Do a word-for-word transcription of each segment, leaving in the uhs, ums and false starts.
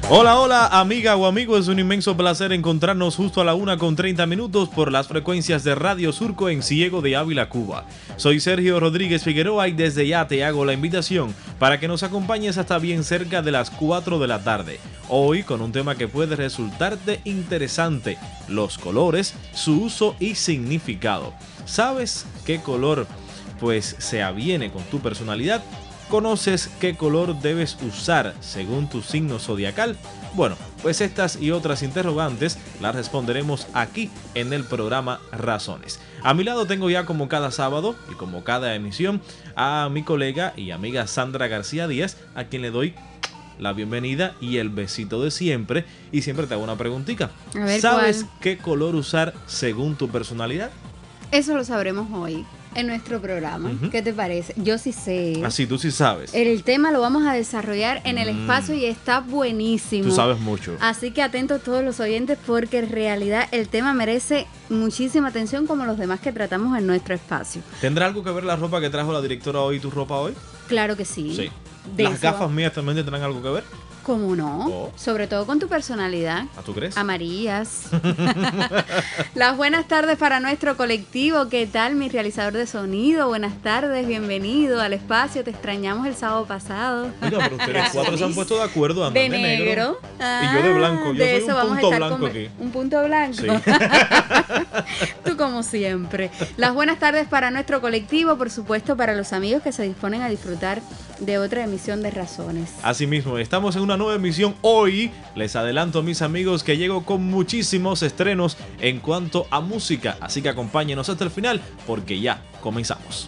Hola, hola, amiga o amigo, es un inmenso placer encontrarnos justo a la una con treinta minutos por las frecuencias de Radio Surco en Ciego de Ávila, Cuba. Soy Sergio Rodríguez Figueroa y desde ya te hago la invitación para que nos acompañes hasta bien cerca de las cuatro de la tarde. Hoy con un tema que puede resultarte interesante, los colores, su uso y significado. ¿Sabes qué color pues se aviene con tu personalidad? ¿Conoces qué color debes usar según tu signo zodiacal? Bueno, pues estas y otras interrogantes las responderemos aquí en el programa Razones. A mi lado tengo ya, como cada sábado y como cada emisión, a mi colega y amiga Sandra García Díaz, a quien le doy la bienvenida y el besito de siempre. Y siempre te hago una preguntita. A ver, ¿sabes ¿cuál? qué color usar según tu personalidad? Eso lo sabremos hoy en nuestro programa. Uh-huh. ¿Qué te parece? Yo sí sé. Así, tú sí sabes. El tema lo vamos a desarrollar en el Mm. espacio y está buenísimo. Tú sabes mucho. Así que atentos todos los oyentes porque en realidad el tema merece muchísima atención como los demás que tratamos en nuestro espacio. ¿Tendrá algo que ver la ropa que trajo la directora hoy y tu ropa hoy? Claro que sí. Sí. De ¿Las eso- gafas mías también tendrán algo que ver? ¿Cómo no? Oh. Sobre todo con tu personalidad. ¿A tú crees? Amarillas. Las buenas tardes para nuestro colectivo. ¿Qué tal, mi realizador de sonido? Buenas tardes, bienvenido al espacio. Te extrañamos el sábado pasado. Oiga, pero ustedes cuatro se han puesto de acuerdo, andan De de, negro. Y yo de blanco. Yo Ah, de soy eso un vamos a punto estar blanco con- aquí. Un punto blanco. Sí. Tú como siempre. Las buenas tardes para nuestro colectivo, por supuesto para los amigos que se disponen a disfrutar de otra emisión de Razones. Asimismo, estamos en una nueva emisión hoy. Les adelanto, mis amigos, que llego con muchísimos estrenos en cuanto a música. Así que acompáñenos hasta el final porque ya comenzamos.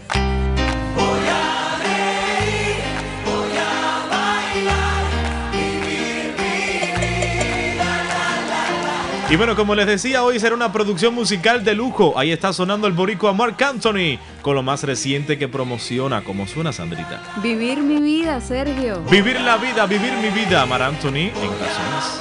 Y bueno, como les decía, hoy será una producción musical de lujo. Ahí está sonando el boricua Marc Anthony con lo más reciente que promociona. ¿Cómo suena, Sandrita? Vivir mi vida, Sergio. Vivir la vida, vivir mi vida, Marc Anthony en Razones.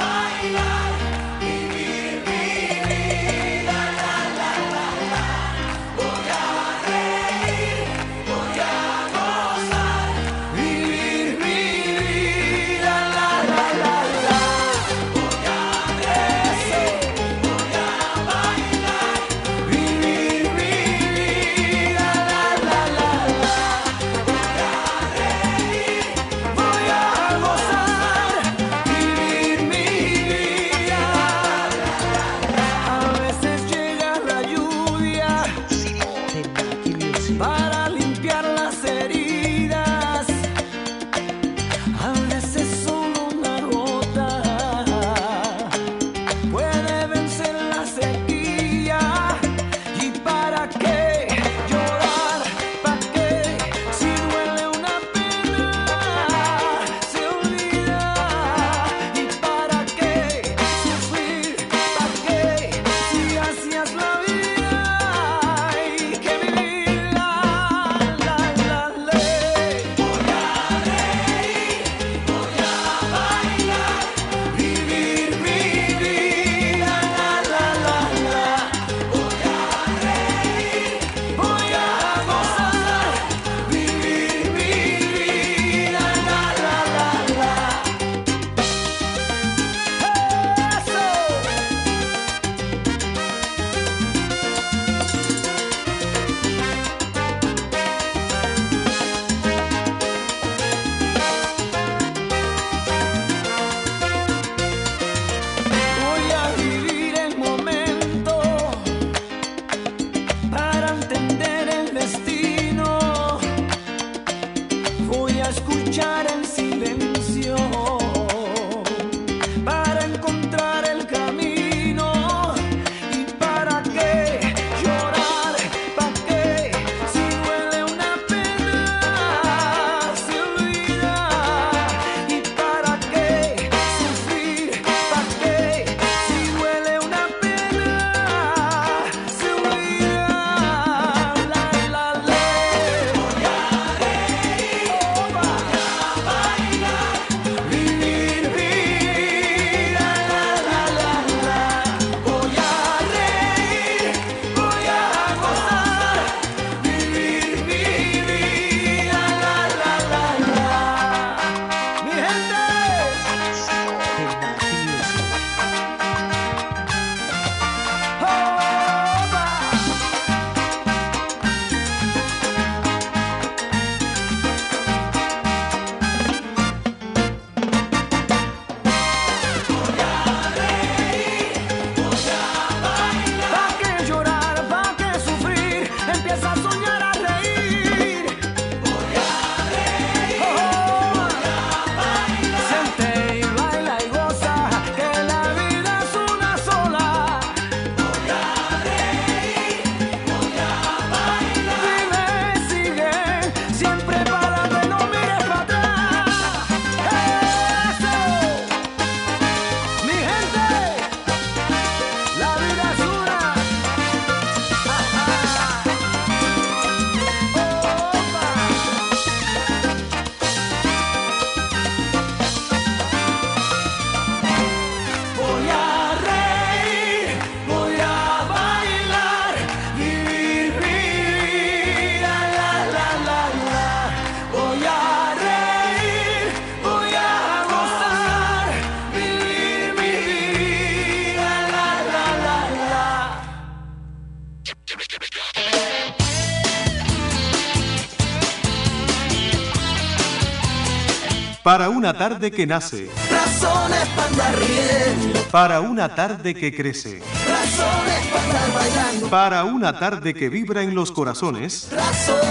Para una tarde que nace. Razones para andar riendo. Para una tarde que crece. Razones para andar bailando. Para una tarde que vibra en los corazones. Razones.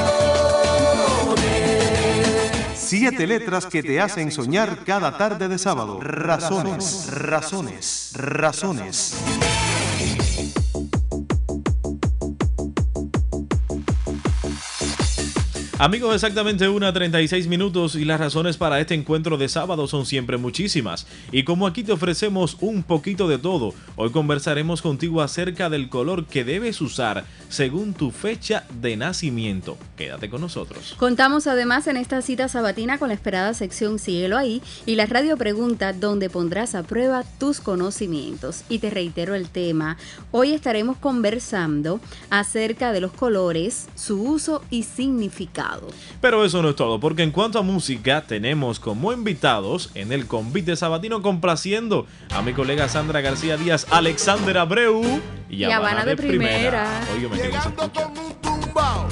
Siete letras que te hacen soñar cada tarde de sábado. Razones, razones, razones. Amigos, exactamente una treinta y seis minutos y las razones para este encuentro de sábado son siempre muchísimas. Y como aquí te ofrecemos un poquito de todo, hoy conversaremos contigo acerca del color que debes usar según tu fecha de nacimiento. Quédate con nosotros. Contamos además en esta cita sabatina con la esperada sección Síguelo Ahí y la radio pregunta donde pondrás a prueba tus conocimientos. Y te reitero el tema, hoy estaremos conversando acerca de los colores, su uso y significado. Pero eso no es todo, porque en cuanto a música, tenemos como invitados en el convite sabatino complaciendo a mi colega Sandra García Díaz, Alexander Abreu y, y Habana de, de Primera. primera. Óigame, que no se escucha. Con un tumbao.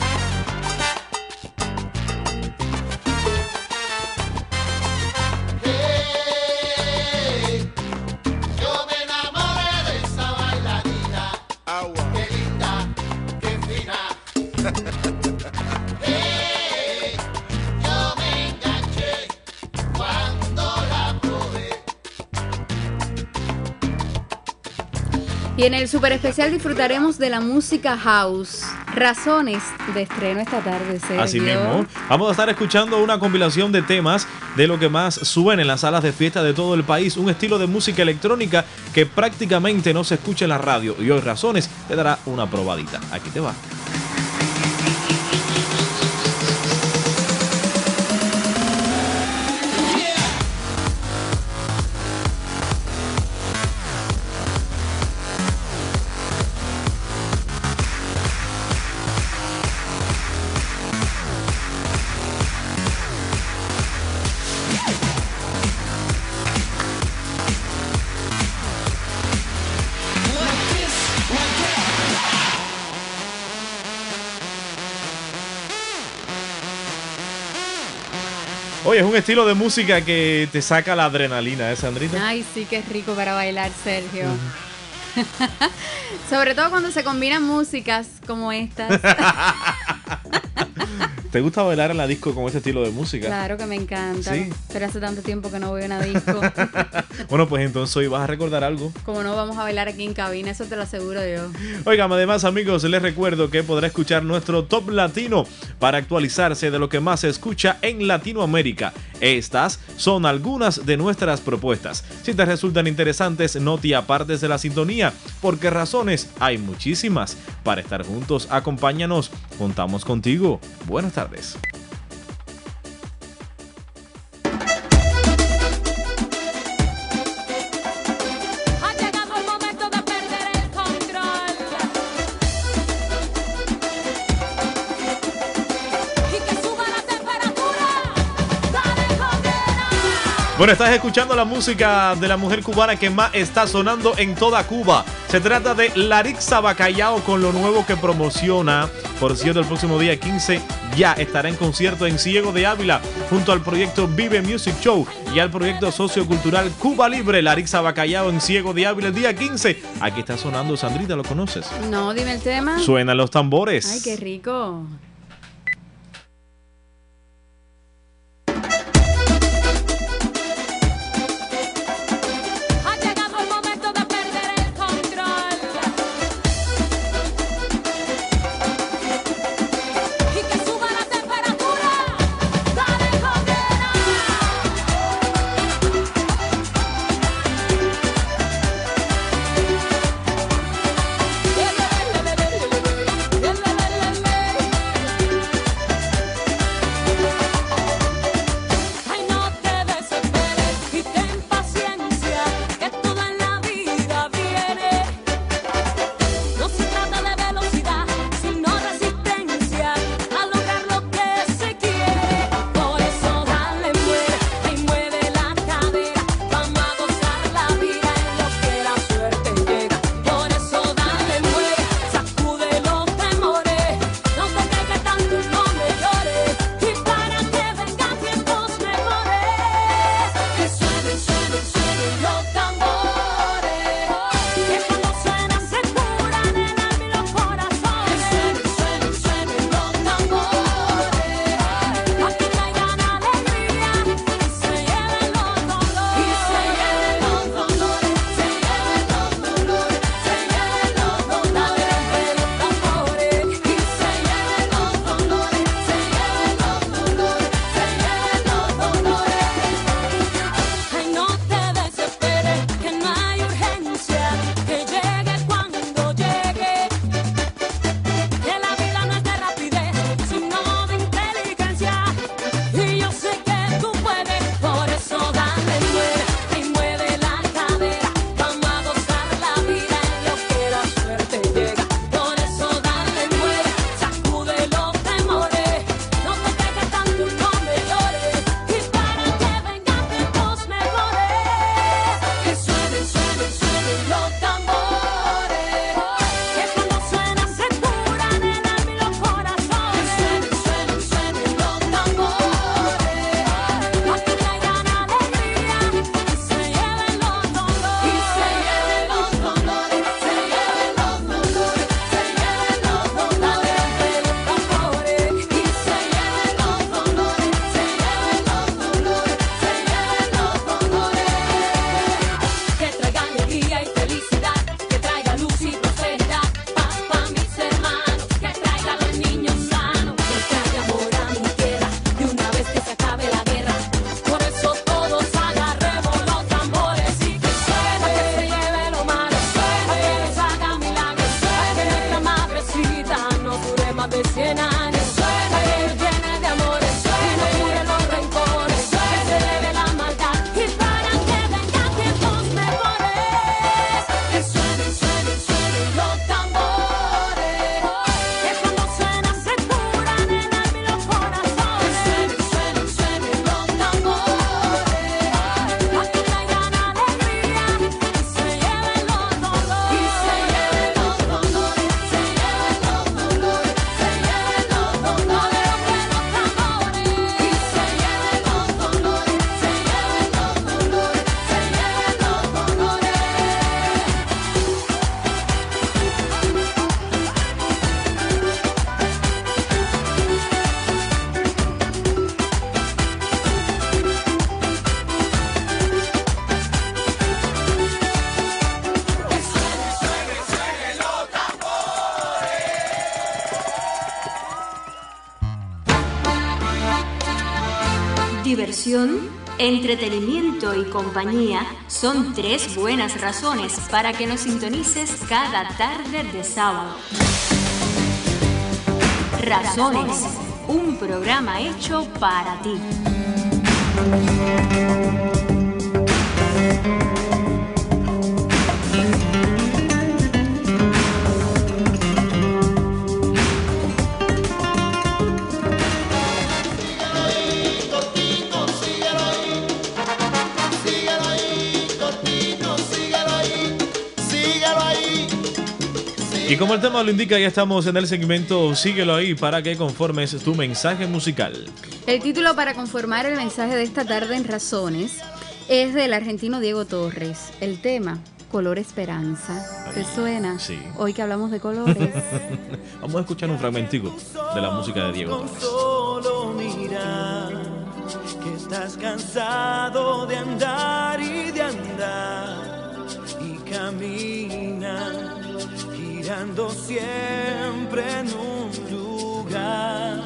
Hey, yo me enamoré de esa bailarina. Agua. Qué linda, qué fina. Y en el super especial disfrutaremos de la música house. Razones de estreno esta tarde, Sergio. Así mismo, vamos a estar escuchando una compilación de temas de lo que más suena en las salas de fiesta de todo el país. Un estilo de música electrónica que prácticamente no se escucha en la radio. Y hoy Razones te dará una probadita. Aquí te va. Oye, es un estilo de música que te saca la adrenalina, ¿eh, Sandrita? Ay, sí, qué rico para bailar, Sergio. Uh-huh. Sobre todo cuando se combinan músicas como estas. ¿Te gusta bailar en la disco con ese estilo de música? Claro que me encanta. ¿Sí? Pero hace tanto tiempo que no voy a una disco. Bueno, pues entonces hoy vas a recordar algo. Como no, vamos a bailar aquí en cabina, eso te lo aseguro yo. Oigan, además, amigos, les recuerdo que podrá escuchar nuestro Top Latino para actualizarse de lo que más se escucha en Latinoamérica. Estas son algunas de nuestras propuestas. Si te resultan interesantes, no te apartes de la sintonía, porque razones hay muchísimas. Para estar juntos, acompáñanos. Contamos contigo. Buenas tardes. Bueno, estás escuchando la música de la mujer cubana que más está sonando en toda Cuba. Se trata de Larixa Bacallao con lo nuevo que promociona. Por cierto, el próximo día quince ya estará en concierto en Ciego de Ávila junto al proyecto Vive Music Show y al proyecto sociocultural Cuba Libre. Larixa Bacallao en Ciego de Ávila el día quince. Aquí está sonando, Sandrita, ¿lo conoces? No, dime el tema. Suenan los tambores. Ay, qué rico. diversión, entretenimiento y compañía son tres buenas razones para que nos sintonices cada tarde de sábado. Razones, un programa hecho para ti. Y como el tema lo indica, ya estamos en el segmento Síguelo ahí para que conformes tu mensaje musical. El título para conformar el mensaje de esta tarde en Razones es del argentino Diego Torres. El tema, Color Esperanza. ¿Te suena? Sí. Hoy que hablamos de colores. Vamos a escuchar un fragmentico de la música de Diego Torres. Solo mira que estás cansado de andar y de andar y camina girando siempre en un lugar.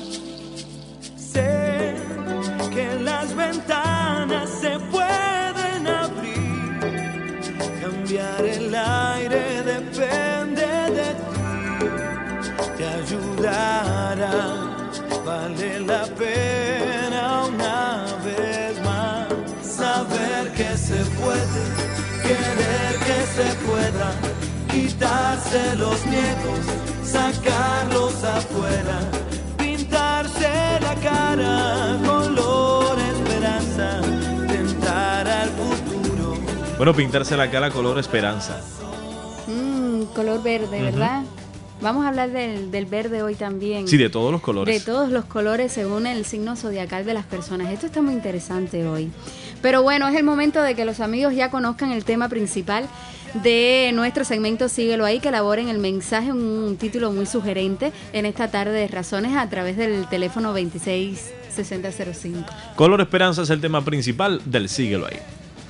Sé que las ventanas se pueden abrir, cambiar el aire depende de ti, te ayudará, vale la pena una vez más saber que se puede, querer que se pueda, quitarse los miedos, sacarlos afuera, pintarse la cara, color esperanza, tentar al futuro. Bueno, pintarse la cara color esperanza. Mm, color verde, Ujú. ¿verdad? Vamos a hablar del, del verde hoy también. Sí, de todos los colores. De todos los colores según el signo zodiacal de las personas. Esto está muy interesante hoy. Pero bueno, es el momento de que los amigos ya conozcan el tema principal de nuestro segmento Síguelo ahí, que elaboren el mensaje, un título muy sugerente en esta tarde de Razones a través del teléfono veintiséis sesenta cero cinco. Color esperanza es el tema principal del Síguelo ahí.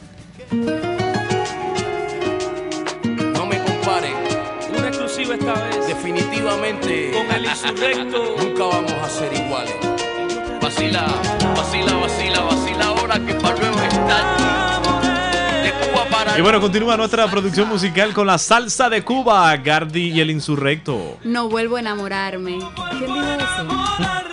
No me comparen, Una exclusiva esta vez definitivamente con el insurrecto. nunca vamos a ser iguales. Vacila, vacila, vacila, vacila ahora que para luego estar de Cuba para Y bueno, continúa nuestra producción musical con la salsa de Cuba, Gardi y el Insurrecto. No vuelvo a enamorarme. ¿Quién dijo eso?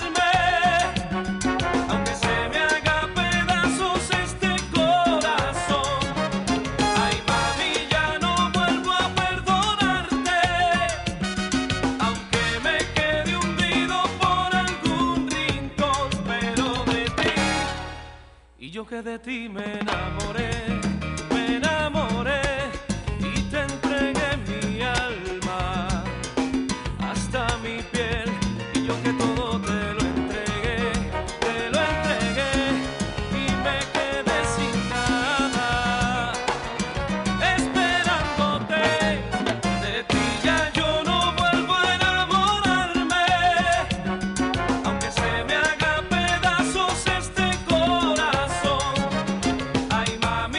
Aunque se me haga pedazos este corazón, ay mami, ya no vuelvo a perdonarte, aunque me quede hundido por algún rincón, pero de ti, y yo que de ti me enamoré, me enamoré, y te entregué mi alma, hasta mi piel, y yo que todo te lo entregué, te lo entregué, y me quedé sin nada, esperándote, de ti ya yo no vuelvo a enamorarme, aunque se me haga pedazos este corazón, ay mami.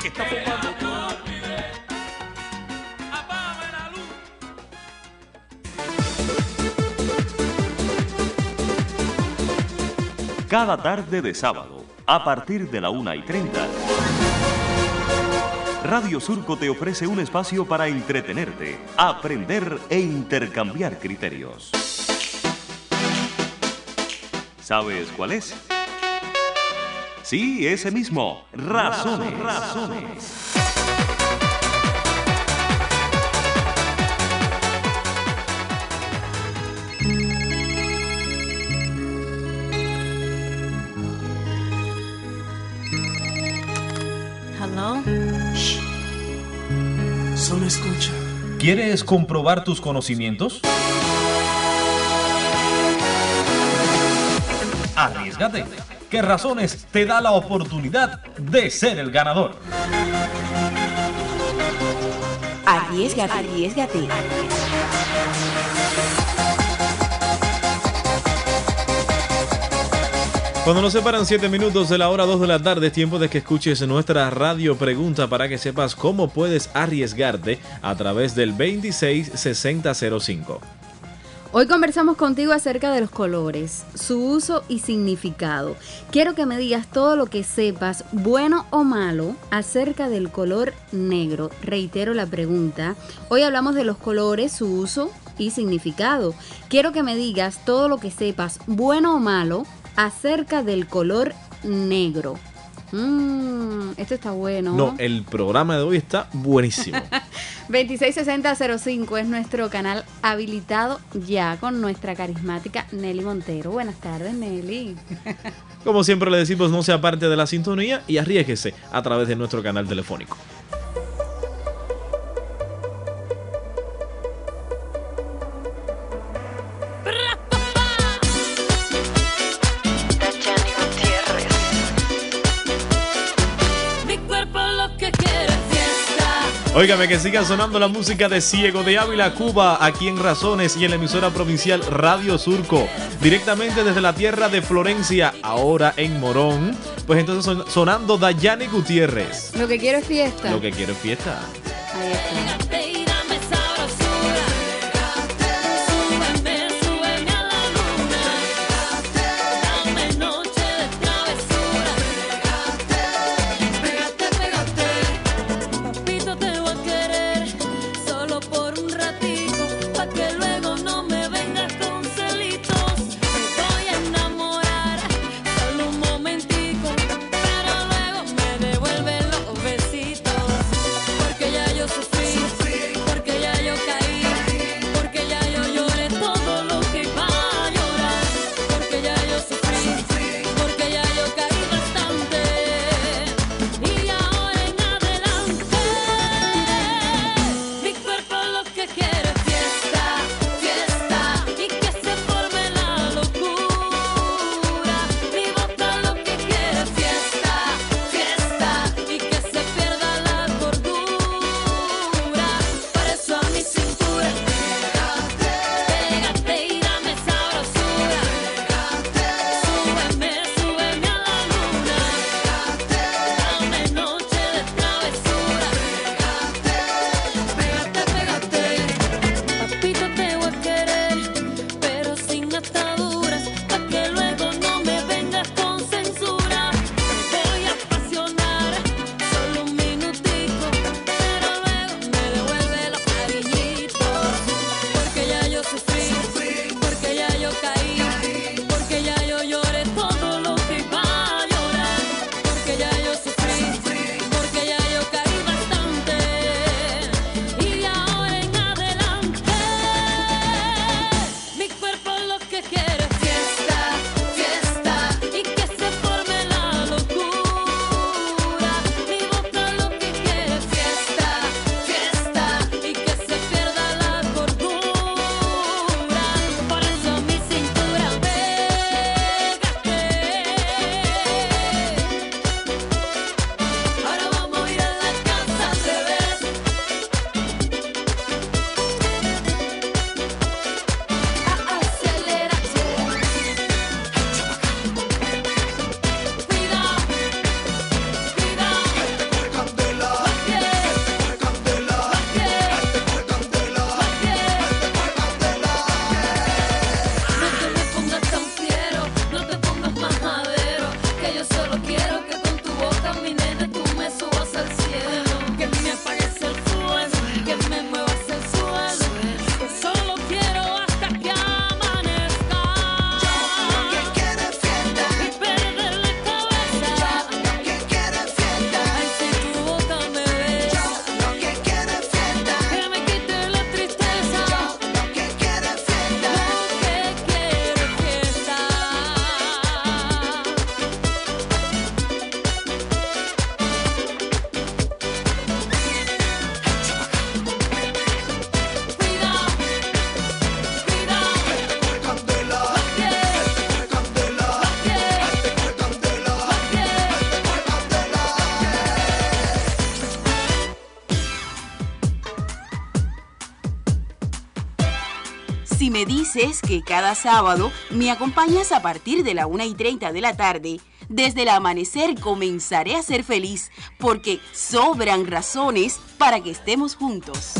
¿Qué está fumando tú? Apágame la luz. Cada tarde de sábado, a partir de la una y treinta, Radio Surco te ofrece un espacio para entretenerte, aprender e intercambiar criterios. ¿Sabes cuál es? Sí, ese mismo, Razones. Razones. Hello. Solo escucha. ¿Quieres comprobar tus conocimientos? Arriésgate, que Razones te da la oportunidad de ser el ganador. Arriésgate, arriésgate. Cuando nos separan siete minutos de la hora dos de la tarde, es tiempo de que escuches nuestra radio pregunta para que sepas cómo puedes arriesgarte a través del veintiséis sesenta cero cinco. Hoy conversamos contigo acerca de los colores, su uso y significado. Quiero que me digas todo lo que sepas, bueno o malo, acerca del color negro. Reitero la pregunta. Hoy hablamos de los colores, su uso y significado. Quiero que me digas todo lo que sepas, bueno o malo, acerca del color negro. Mmm, esto está bueno. No, el programa de hoy está buenísimo. veintiséis sesenta cero cinco es nuestro canal habilitado ya con nuestra carismática Nelly Montero. Buenas tardes, Nelly. Como siempre le decimos, no sea parte de la sintonía y arriésguese a través de nuestro canal telefónico. Óigame, que siga sonando la música de Ciego de Ávila, Cuba, aquí en Razones y en la emisora provincial Radio Surco, directamente desde la tierra de Florencia, ahora en Morón. Pues entonces son, sonando Dayani Gutiérrez. Lo que quiero es fiesta. Lo que quiero es fiesta. Ahí está. Porque ya yo sufrí Si me dices que cada sábado me acompañas a partir de la una y treinta de la tarde, desde el amanecer comenzaré a ser feliz, porque sobran razones para que estemos juntos.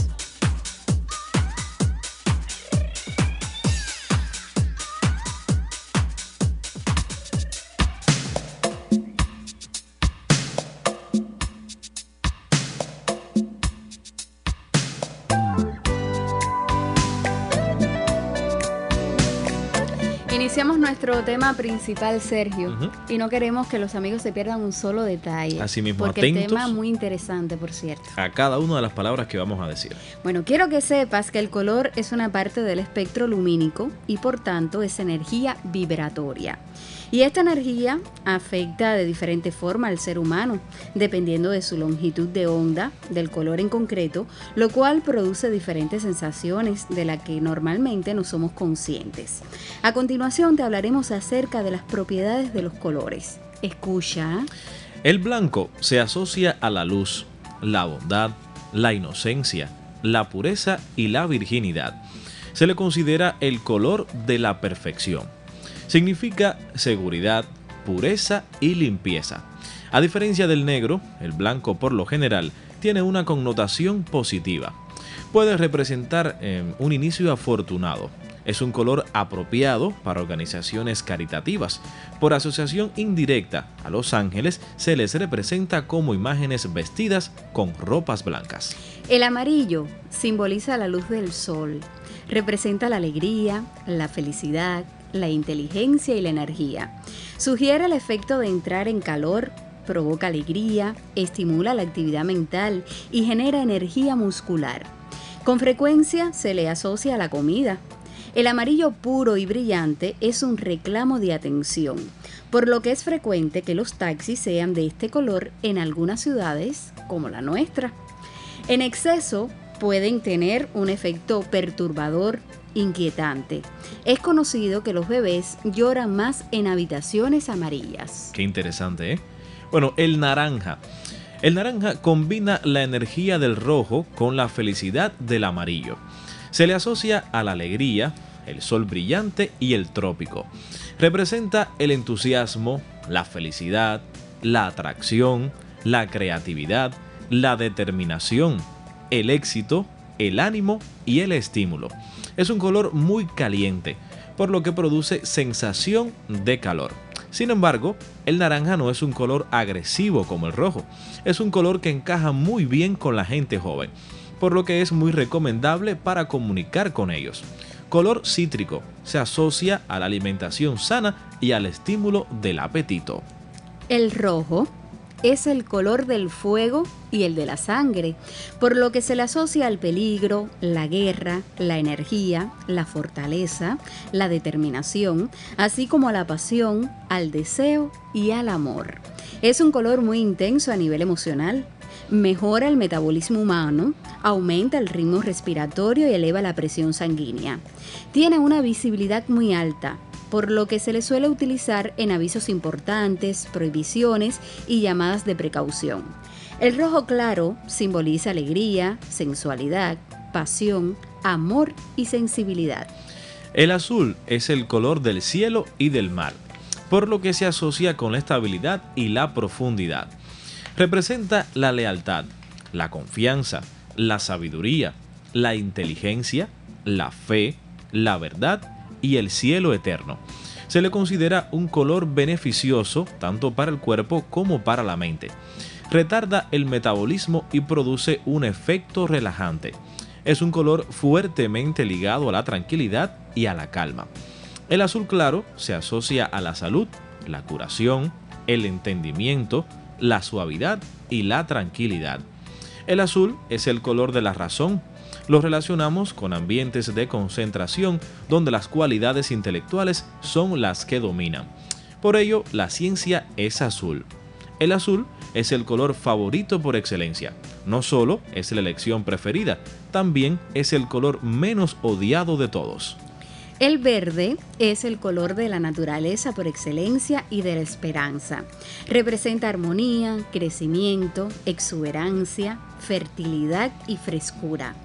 Iniciamos nuestro tema principal, Sergio, Ujú. y no queremos que los amigos se pierdan un solo detalle. Así mismo, porque el atentos tema es muy interesante, por cierto. a cada una de las palabras que vamos a decir. Bueno, quiero que sepas que el color es una parte del espectro lumínico y por tanto es energía vibratoria. Y esta energía afecta de diferente forma al ser humano, dependiendo de su longitud de onda, del color en concreto, lo cual produce diferentes sensaciones de las que normalmente no somos conscientes. A continuación te hablaremos acerca de las propiedades de los colores. Escucha. El blanco se asocia a la luz, la bondad, la inocencia, la pureza y la virginidad. Se le considera el color de la perfección. Significa seguridad, pureza y limpieza. A diferencia del negro, el blanco por lo general tiene una connotación positiva. Puede representar eh, un inicio afortunado. Es un color apropiado para organizaciones caritativas. Por asociación indirecta, a los ángeles se les representa como imágenes vestidas con ropas blancas. El amarillo simboliza la luz del sol. Representa la alegría, la felicidad, la inteligencia y la energía. Sugiere el efecto de entrar en calor, provoca alegría, estimula la actividad mental y genera energía muscular. Con frecuencia se le asocia a la comida. El amarillo puro y brillante es un reclamo de atención, por lo que es frecuente que los taxis sean de este color en algunas ciudades como la nuestra. En exceso pueden tener un efecto perturbador, inquietante. Es conocido que los bebés lloran más en habitaciones amarillas. Qué interesante, ¿eh? Bueno, el naranja. El naranja combina la energía del rojo con la felicidad del amarillo. Se le asocia a la alegría, el sol brillante y el trópico. Representa el entusiasmo, la felicidad, la atracción, la creatividad, la determinación, el éxito, el ánimo y el estímulo. Es un color muy caliente, por lo que produce sensación de calor. Sin embargo, el naranja no es un color agresivo como el rojo. Es un color que encaja muy bien con la gente joven, por lo que es muy recomendable para comunicar con ellos. Color cítrico, se asocia a la alimentación sana y al estímulo del apetito. El rojo es el color del fuego y el de la sangre, por lo que se le asocia al peligro, la guerra, la energía, la fortaleza, la determinación, así como a la pasión, al deseo y al amor. Es un color muy intenso a nivel emocional. Mejora el metabolismo humano, aumenta el ritmo respiratorio y eleva la presión sanguínea. Tiene una visibilidad muy alta, por lo que se le suele utilizar en avisos importantes, prohibiciones y llamadas de precaución. El rojo claro simboliza alegría, sensualidad, pasión, amor y sensibilidad. El azul es el color del cielo y del mar, por lo que se asocia con la estabilidad y la profundidad. Representa la lealtad, la confianza, la sabiduría, la inteligencia, la fe, la verdad y el cielo eterno. Se le considera un color beneficioso tanto para el cuerpo como para la mente. Retarda el metabolismo y produce un efecto relajante. Es un color fuertemente ligado a la tranquilidad y a la calma. El azul claro se asocia a la salud, la curación, el entendimiento, la suavidad y la tranquilidad. El azul es el color de la razón. Lo relacionamos con ambientes de concentración donde las cualidades intelectuales son las que dominan. Por ello, la ciencia es azul. El azul es el color favorito por excelencia. No solo es la elección preferida, también es el color menos odiado de todos. El verde es el color de la naturaleza por excelencia y de la esperanza. Representa armonía, crecimiento, exuberancia, fertilidad y frescura.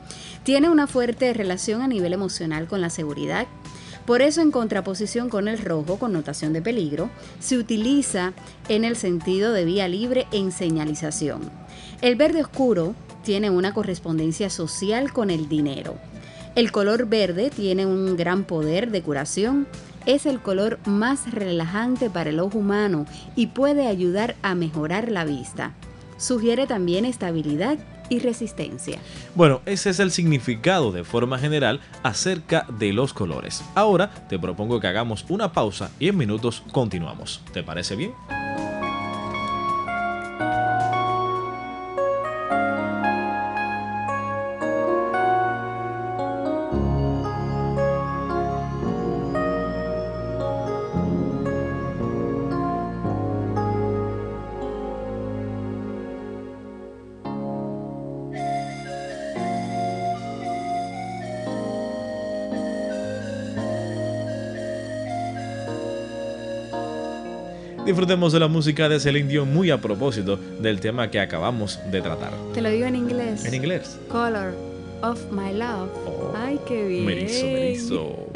Tiene una fuerte relación a nivel emocional con la seguridad. Por eso, en contraposición con el rojo, connotación de peligro, se utiliza en el sentido de vía libre en señalización. El verde oscuro tiene una correspondencia social con el dinero. El color verde tiene un gran poder de curación. Es el color más relajante para el ojo humano y puede ayudar a mejorar la vista. Sugiere también estabilidad y resistencia. Bueno, ese es el significado de forma general acerca de los colores. Ahora te propongo que hagamos una pausa y en minutos continuamos. ¿Te parece bien? Disfrutemos de la música de Celine Dion muy a propósito del tema que acabamos de tratar. Te lo digo en inglés. En inglés. Color of my love. Oh, Ay, qué bien. Merizo, merizo.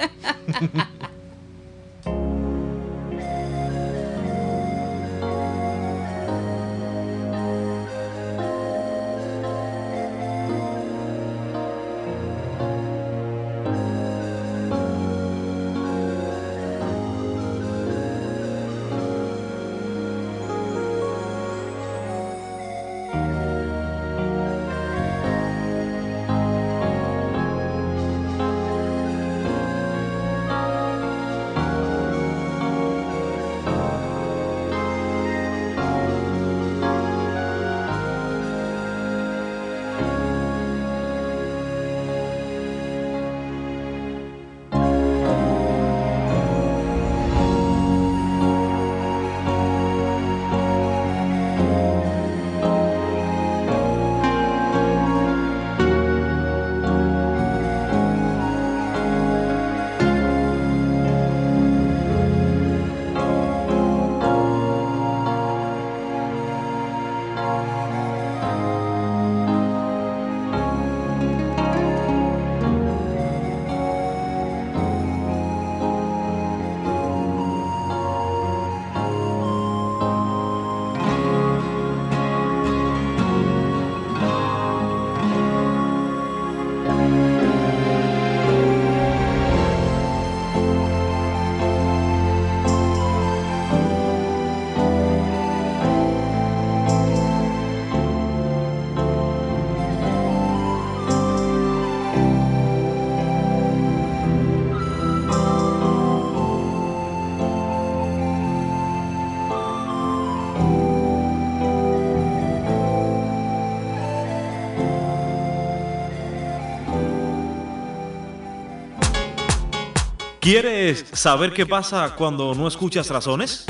¿Quieres saber qué pasa cuando no escuchas razones?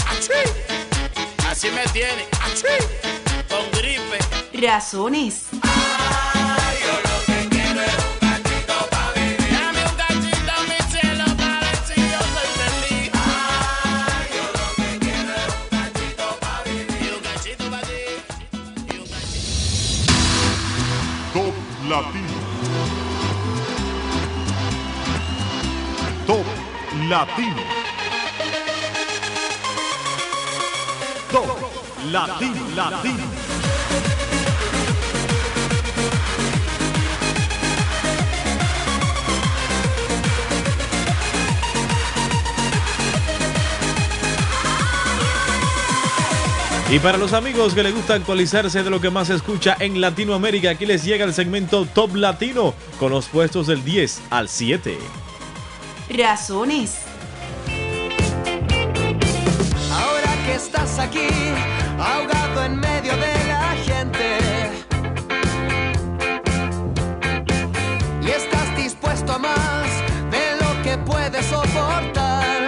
Así me tiene, con gripe. Razones. Ay, yo lo que quiero es un gatito pa' vivir. Dame un gatito, mi cielo, para ver si yo soy feliz. Ay, yo lo que quiero es un gatito pa' vivir. Y un gatito pa' ti, y un gatito. Top Latino. Top Latino. Top Latino. Latino. Y para los amigos que les gusta actualizarse de lo que más se escucha en Latinoamérica, aquí les llega el segmento Top Latino con los puestos del diez al siete. Razones. Ahora que estás aquí, ahogado en medio de la gente, y estás dispuesto a más de lo que puedes soportar,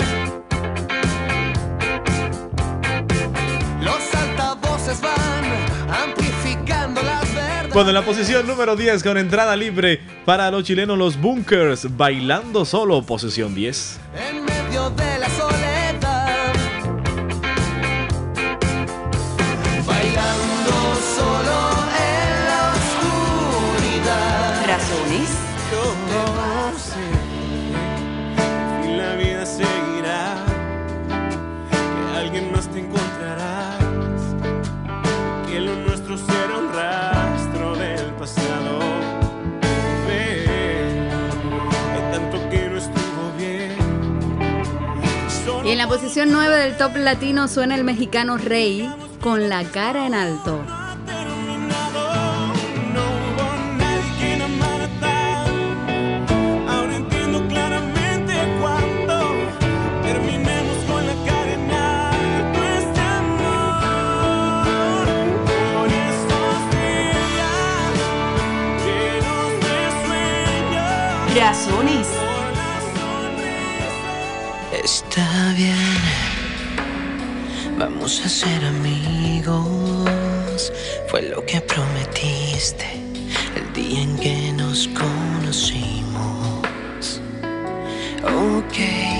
los altavoces van amplificando las verdades. Bueno, en la posición número diez con entrada libre para los chilenos los Bunkers, Bailando Solo, posición diez. En medio de la soledad, bailando solo en la oscuridad. Razones. la posición nueve del Top Latino suena el mexicano Rey con La Cara en Alto. Ahora entiendo claramente cuando terminemos con la cara en alto este amor. Por estos días llenos de sueños. Razones. Está bien, vamos a ser amigos. Fue lo que prometiste el día en que nos conocimos. Ok,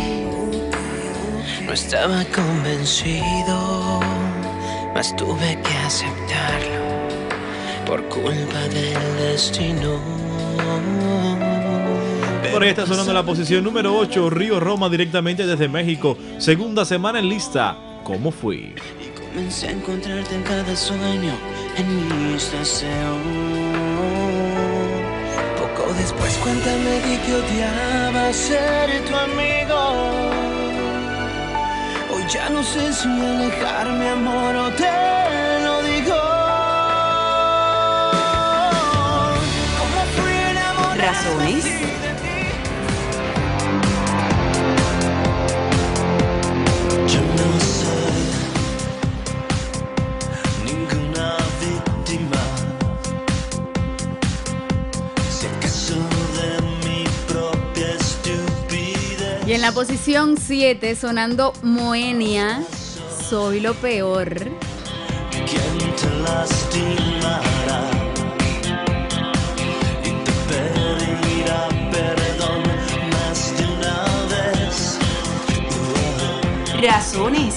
no estaba convencido, mas tuve que aceptarlo por culpa del destino. Por ahí está sonando la posición número ocho, Río Roma, directamente desde México. Segunda semana en lista. ¿Cómo fui? Comencé a encontrarte en cada sueño, en mis deseos. Poco después cuenta me di que odiaba ser tu amigo. Hoy ya no sé si alejarme, amor, o te lo digo. ¿Cómo fui enamorado? Razones. Yo no soy ninguna víctima, si acaso de mi propia estupidez. Y en la posición siete sonando Moenia, Soy lo peor. ¿Quién te lastimará y te pedirá perdón más de una vez? Razones.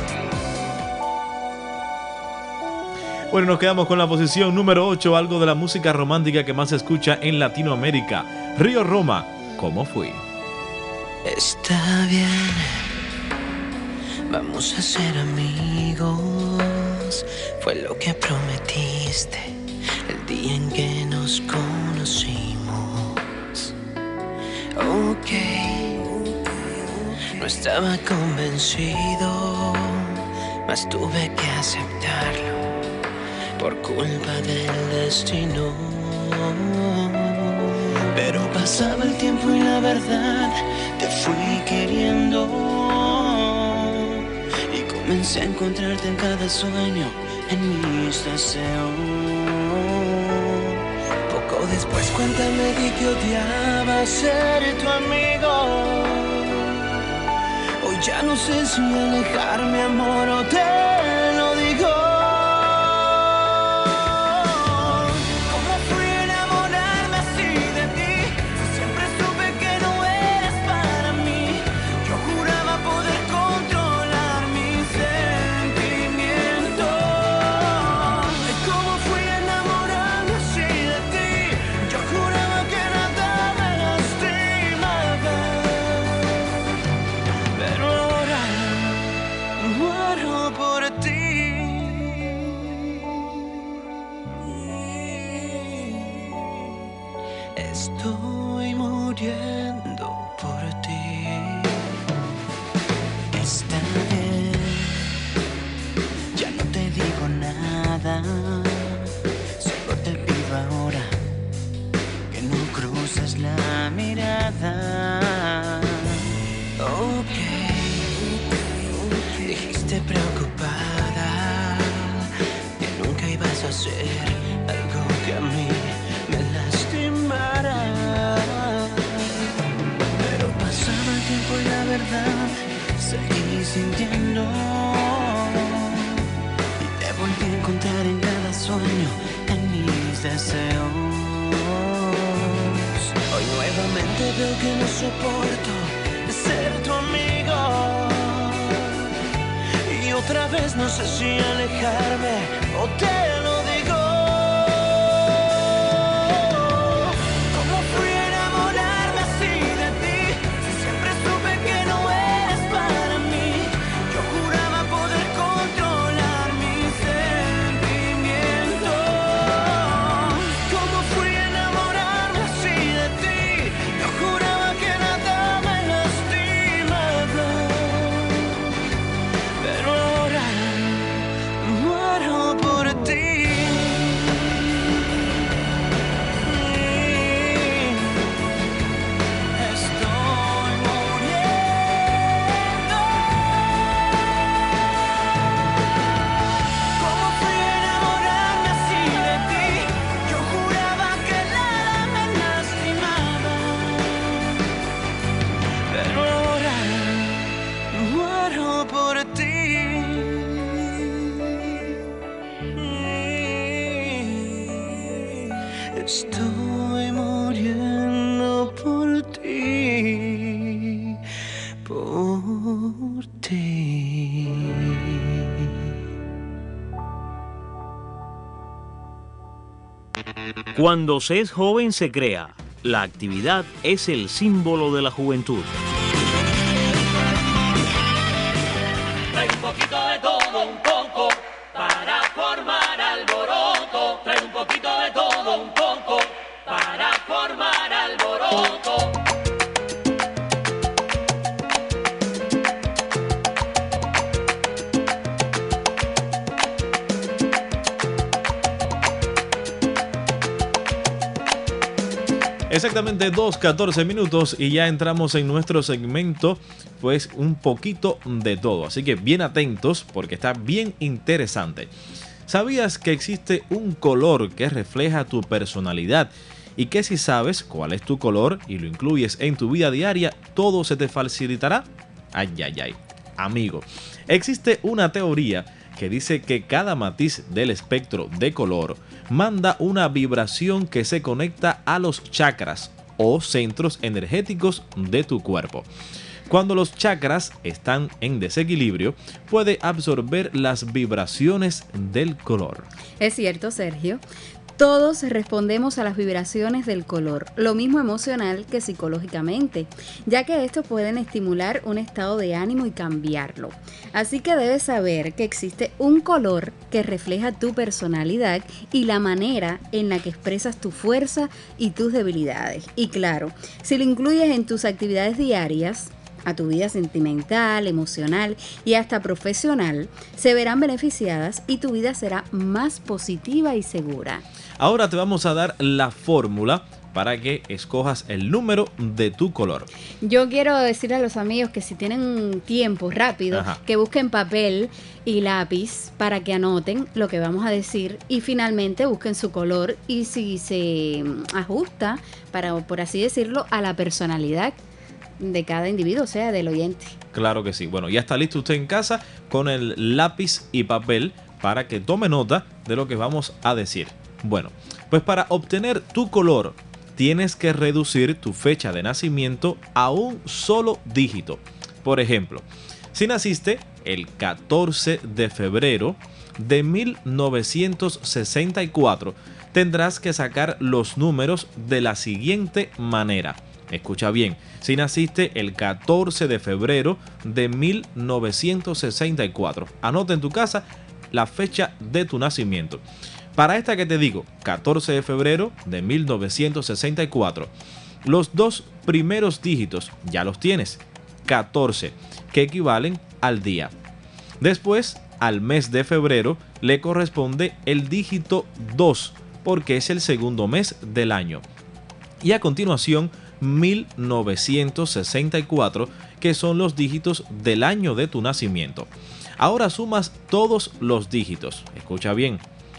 Bueno, nos quedamos con la posición número ocho, algo de la música romántica que más se escucha en Latinoamérica. Río Roma, ¿cómo fui? Está bien, vamos a ser amigos. Fue lo que prometiste el día en que nos conocimos. Ok, no estaba convencido, mas tuve que aceptarlo por culpa del destino. Pero pasaba el tiempo y la verdad te fui queriendo, y comencé a encontrarte en cada sueño, en mis deseos. Poco después cuenta me di que odiaba ser tu amigo. Hoy ya no sé si alejarme, amor, o te lo digo. ¿Cómo fui a enamorarme así de ti? Siempre supe que no eras para mí. Yo juraba poder controlar mis sentimientos. ¿Cómo fui a enamorarme así de ti? Yo juraba que nada me lastimaba. Pero ahora muero por ti. Estoy muriendo por ti. Está bien, ya no te digo nada. Solo te pido ahora que no cruces la mirada. Ok, dijiste preocupada que nunca ibas a hacer algo que a mí me lastimara. Pero pasaba el tiempo y la verdad seguí sintiendo, y te volví a encontrar en cada sueño, en mis deseos. Hoy nuevamente veo que no soporto ser tu amigo, y otra vez no sé si alejarme o te lo digo. ¿Cómo fui a enamorarme así de ti? Si siempre supe que no eras para mí. Yo juraba poder controlar mis sentimientos. ¿Cómo fui a enamorarme así de ti? Yo juraba que nada me lastimaba. Estoy muriendo por ti, por ti. Cuando se es joven se crea. La actividad es el símbolo de la juventud. Trae un poquito de todo un poco para formar alboroto. Trae un poquito de todo un poco para formar alboroto. Exactamente dos catorce minutos y ya entramos en nuestro segmento, pues un poquito de todo. Así que bien atentos porque está bien interesante. ¿Sabías que existe un color que refleja tu personalidad? Y que si sabes cuál es tu color y lo incluyes en tu vida diaria, todo se te facilitará. Ay, ay, ay. Amigo, existe una teoría que dice que cada matiz del espectro de color manda una vibración que se conecta a los chakras o centros energéticos de tu cuerpo. Cuando los chakras están en desequilibrio, puede absorber las vibraciones del color. Es cierto, Sergio. Todos respondemos a las vibraciones del color, lo mismo emocional que psicológicamente, ya que estos pueden estimular un estado de ánimo y cambiarlo. Así que debes saber que existe un color que refleja tu personalidad y la manera en la que expresas tu fuerza y tus debilidades. Y claro, si lo incluyes en tus actividades diarias, a tu vida sentimental, emocional y hasta profesional, se verán beneficiadas y tu vida será más positiva y segura. Ahora te vamos a dar la fórmula para que escojas el número de tu color. Yo quiero decir a los amigos que si tienen tiempo rápido, Ajá. que busquen papel y lápiz para que anoten lo que vamos a decir y finalmente busquen su color y si se ajusta, para, por así decirlo, a la personalidad de cada individuo, o sea, del oyente. Claro que sí. Bueno, ya está listo usted en casa con el lápiz y papel para que tome nota de lo que vamos a decir. Bueno, pues para obtener tu color tienes que reducir tu fecha de nacimiento a un solo dígito. Por ejemplo, si naciste el catorce de febrero de mil novecientos sesenta y cuatro, tendrás que sacar los números de la siguiente manera. Escucha bien, si naciste el catorce de febrero de mil novecientos sesenta y cuatro, anota en tu casa la fecha de tu nacimiento. Para esta que te digo, catorce de febrero de mil novecientos sesenta y cuatro, los dos primeros dígitos ya los tienes, catorce, que equivalen al día. Después, al mes de febrero le corresponde el dígito dos, porque es el segundo mes del año. Y a continuación, mil novecientos sesenta y cuatro, que son los dígitos del año de tu nacimiento. Ahora sumas todos los dígitos. Escucha bien.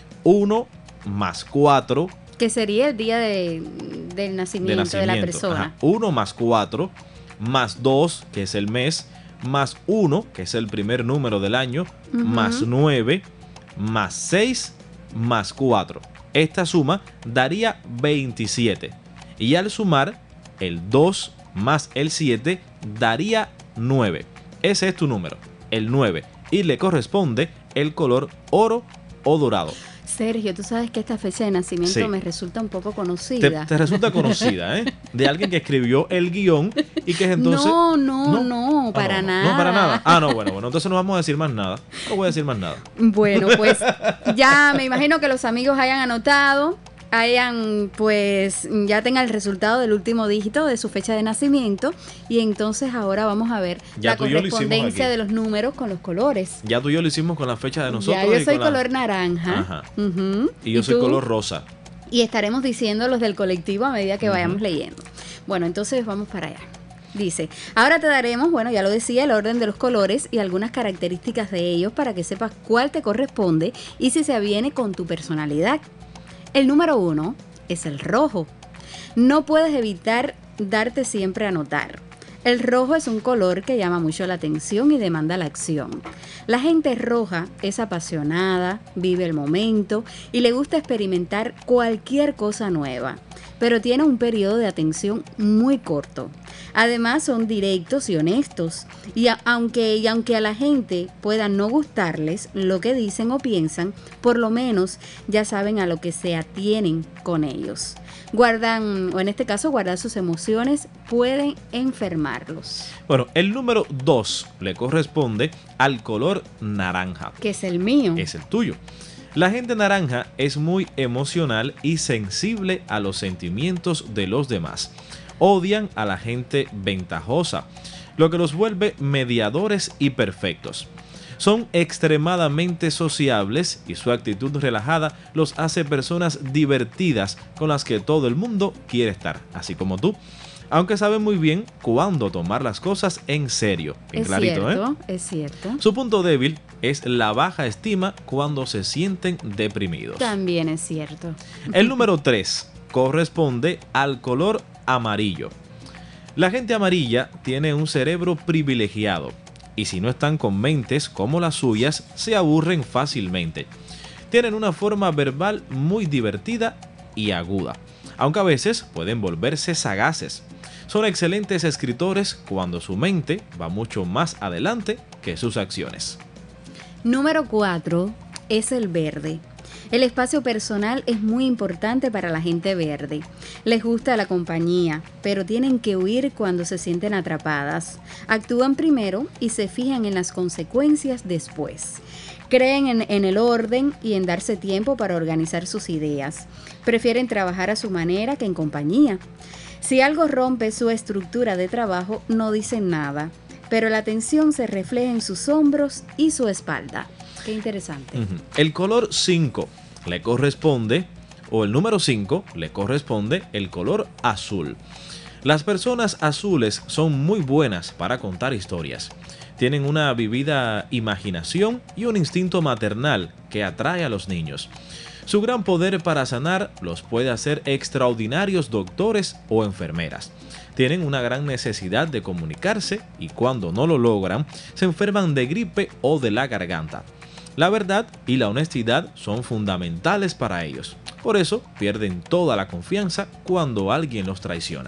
uno más cuatro. Que sería el día de, del nacimiento de, nacimiento, la persona. Ajá. uno más cuatro, más dos, que es el mes, más uno, que es el primer número del año, Ujú. más nueve, más seis, más cuatro. Esta suma daría veintisiete. Y al sumar el dos más el siete daría nueve. Ese es tu número, el nueve. Y le corresponde el color oro o dorado. Sergio, tú sabes que esta fecha de nacimiento Sí. me resulta un poco Te, conocida. te resulta conocida, ¿eh? De alguien que escribió el guión y que entonces... no, no, no, Ah, para no, nada. No, para nada. Ah, no, bueno, bueno, entonces no vamos a decir más nada. No voy a decir más nada. Bueno, pues ya me imagino que los amigos hayan anotado, hayan pues ya tengan el resultado del último dígito de su fecha de nacimiento y entonces ahora vamos a ver Ya la tú y yo lo hicimos correspondencia aquí. de los números con los colores. Ya tú y yo lo hicimos con la fecha de nosotros. Ya yo y soy con la- color naranja. Ajá. Ujú. Y yo soy tú? color rosa. Y estaremos diciendo los del colectivo a medida que vayamos leyendo. Bueno, entonces vamos para allá. Dice, ahora te daremos, bueno, ya lo decía, el orden de los colores y algunas características de ellos para que sepas cuál te corresponde y si se aviene con tu personalidad. El número uno es el rojo. No puedes evitar darte siempre a notar. El rojo es un color que llama mucho la atención y demanda la acción. La gente roja es apasionada, vive el momento y le gusta experimentar cualquier cosa nueva, pero tiene un periodo de atención muy corto. Además son directos y honestos, y, a- aunque, y aunque a la gente pueda no gustarles lo que dicen o piensan, por lo menos ya saben a lo que se atienen con ellos. Guardan, o en este caso guardar sus emociones, pueden enfermarlos, Bueno, el número dos le corresponde al color naranja. que es el mío. Es el tuyo. La gente naranja es muy emocional y sensible a los sentimientos de los demás. Odian a la gente ventajosa, lo que los vuelve mediadores y perfectos. Son extremadamente sociables y su actitud relajada los hace personas divertidas con las que todo el mundo quiere estar, así como tú. Aunque saben muy bien cuándo tomar las cosas en serio. Bien Es clarito, ¿eh? cierto, es cierto. Su punto débil es la baja estima cuando se sienten deprimidos. También es cierto. El número tres corresponde al color amarillo. La gente amarilla tiene un cerebro privilegiado y si no están con mentes como las suyas, se aburren fácilmente. Tienen una forma verbal muy divertida y aguda, aunque a veces pueden volverse sagaces. Son excelentes escritores cuando su mente va mucho más adelante que sus acciones. Número cuatro es el verde. El espacio personal es muy importante para la gente verde. Les gusta la compañía, pero tienen que huir cuando se sienten atrapadas. Actúan primero y se fijan en las consecuencias después. Creen en, en el orden y en darse tiempo para organizar sus ideas. Prefieren trabajar a su manera que en compañía. Si algo rompe su estructura de trabajo, no dicen nada, pero la tensión se refleja en sus hombros y su espalda. Qué interesante. Ujú. El color cinco le corresponde, o el número cinco le corresponde el color azul. Las personas azules son muy buenas para contar historias. Tienen una vivida imaginación y un instinto maternal que atrae a los niños. Su gran poder para sanar los puede hacer extraordinarios doctores o enfermeras. Tienen una gran necesidad de comunicarse y cuando no lo logran, se enferman de gripe o de la garganta. La verdad y la honestidad son fundamentales para ellos. Por eso pierden toda la confianza cuando alguien los traiciona.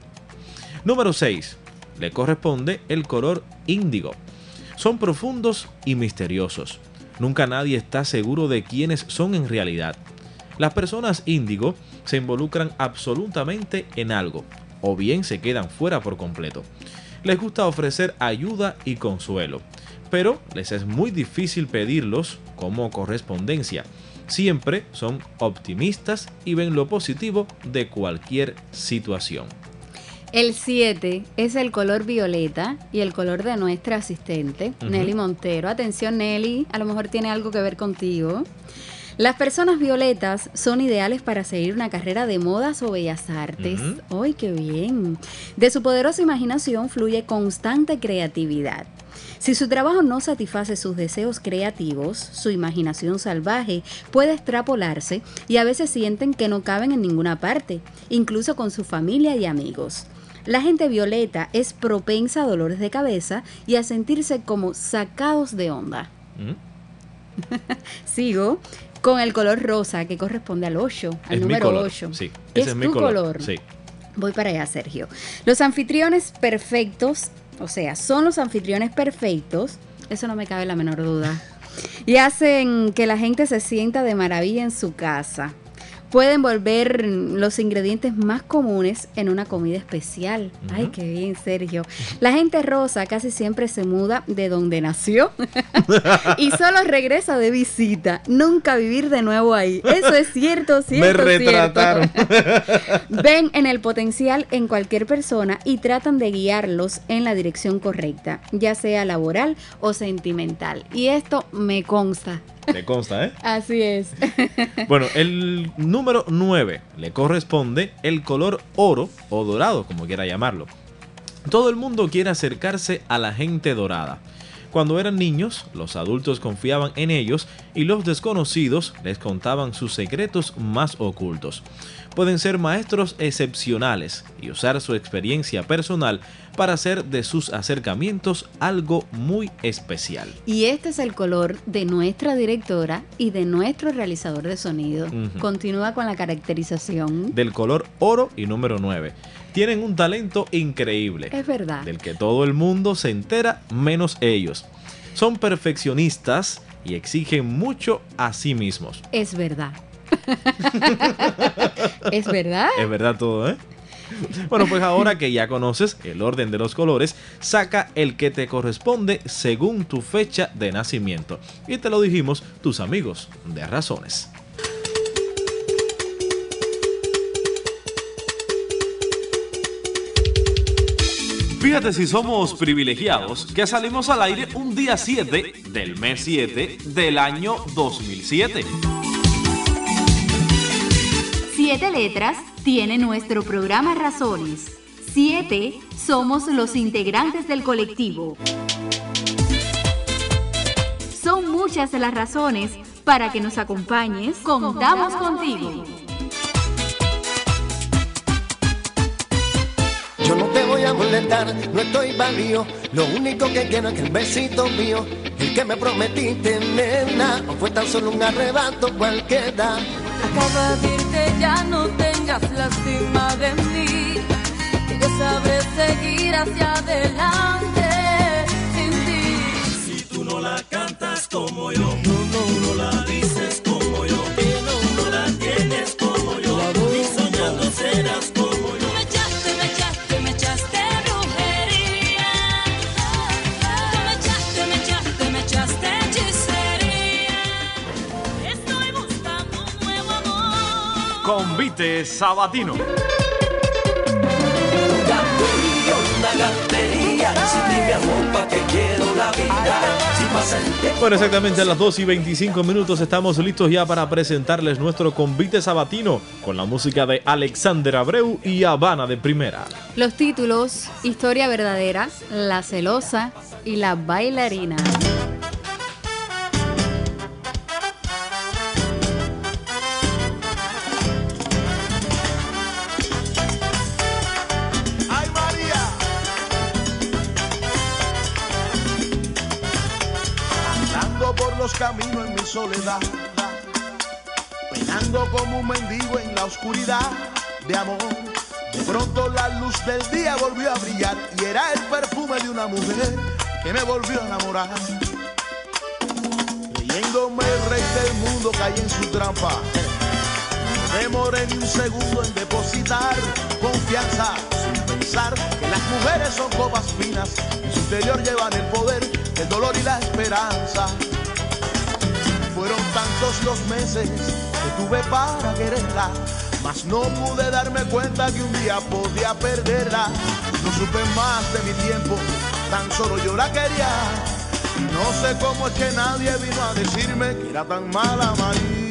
Número seis. Le corresponde el color índigo. Son profundos y misteriosos. Nunca nadie está seguro de quiénes son en realidad. Las personas índigo se involucran absolutamente en algo, o bien se quedan fuera por completo. Les gusta ofrecer ayuda y consuelo, pero les es muy difícil pedirlos como correspondencia. Siempre son optimistas y ven lo positivo de cualquier situación. El siete es el color violeta y el color de nuestra asistente, Ujú. Nelly Montero. Atención, Nelly, a lo mejor tiene algo que ver contigo. Las personas violetas son ideales para seguir una carrera de modas o bellas artes. Ujú. ¡Ay, qué bien! De su poderosa imaginación fluye constante creatividad. Si su trabajo no satisface sus deseos creativos, su imaginación salvaje puede extrapolarse y a veces sienten que no caben en ninguna parte, incluso con su familia y amigos. La gente violeta es propensa a dolores de cabeza y a sentirse como sacados de onda. ¿Mm? Sigo con el color rosa que corresponde al ocho, al Es mi número color, ocho. sí, Es ese es mi tu color, color. sí. Voy para allá, Sergio. Los anfitriones perfectos, o sea, son los anfitriones perfectos, eso no me cabe la menor duda, y hacen que la gente se sienta de maravilla en su casa. Pueden volver los ingredientes más comunes en una comida especial. Ujú. Ay, qué bien, Sergio. La gente rosa casi siempre se muda de donde nació y solo regresa de visita. Nunca vivir de nuevo ahí. Eso es cierto, cierto, Me retrataron. cierto. Ven en el potencial en cualquier persona y tratan de guiarlos en la dirección correcta, ya sea laboral o sentimental. Y esto me consta. Te consta, ¿eh? Así es. Bueno, el número nueve le corresponde el color oro o dorado, como quiera llamarlo. Todo el mundo quiere acercarse a la gente dorada. Cuando eran niños, los adultos confiaban en ellos y los desconocidos les contaban sus secretos más ocultos. Pueden ser maestros excepcionales y usar su experiencia personal para hacer de sus acercamientos algo muy especial. Y este es el color de nuestra directora y de nuestro realizador de sonido. Ujú. Continúa con la caracterización. Del color oro y número nueve. Tienen un talento increíble, Es verdad. del que todo el mundo se entera menos ellos. Son perfeccionistas y exigen mucho a sí mismos. Es verdad. Es verdad. Es verdad todo, ¿eh? Bueno, pues ahora que ya conoces el orden de los colores, saca el que te corresponde según tu fecha de nacimiento. Y te lo dijimos tus amigos de Razones. Fíjate si somos privilegiados que salimos al aire un día siete del mes siete del año dos mil siete. Siete letras tiene nuestro programa Razones. Siete somos los integrantes del colectivo. Son muchas las razones para que nos acompañes. Contamos contigo. Yo no te voy a molestar, no estoy vacío. Lo único que quiero es que el besito mío, el que me prometiste, nena, o fue tan solo un arrebato cualquiera. Acaba de irte, ya no tengas lástima de mí, que yo sabré seguir hacia adelante sin ti. Si tú no la cantas como yo, no, no, no la dices como yo, que no, no la tienes como yo, y soñando serás como yo. Me echaste, me echaste, me echaste brujería. Tú me echaste, me echaste, me echaste hechicería. Estoy buscando un nuevo amor. Convite Sabatino. Bueno, exactamente a las dos y veinticinco minutos estamos listos ya para presentarles nuestro convite sabatino con la música de Alexander Abreu y Habana de Primera. Los títulos: Historia verdadera, La celosa y La bailarina. ¡Ay, María! Andando por los caminos en mi soledad, penando como un mendigo en la oscuridad de amor. De pronto la luz del día volvió a brillar y era el perfume de una mujer que me volvió a enamorar. Creyéndome el rey del mundo caí en su trampa. No demoré ni un segundo en depositar confianza, sin pensar que las mujeres son copas finas, en su interior llevan el poder, el dolor y la esperanza. Fueron tantos los meses que tuve para quererla, mas no pude darme cuenta que un día podía perderla. No supe más de mi tiempo, tan solo yo la quería. Y no sé cómo es que nadie vino a decirme que era tan mala María.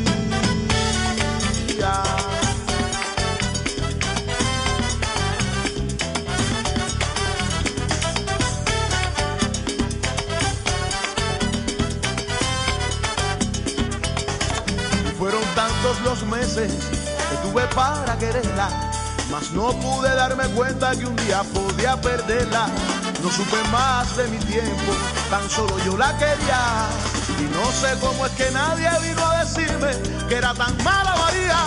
Fueron tantos los meses que tuve para quererla, mas no pude darme cuenta que un día podía perderla. No supe más de mi tiempo, tan solo yo la quería. Y no sé cómo es que nadie vino a decirme que era tan mala María.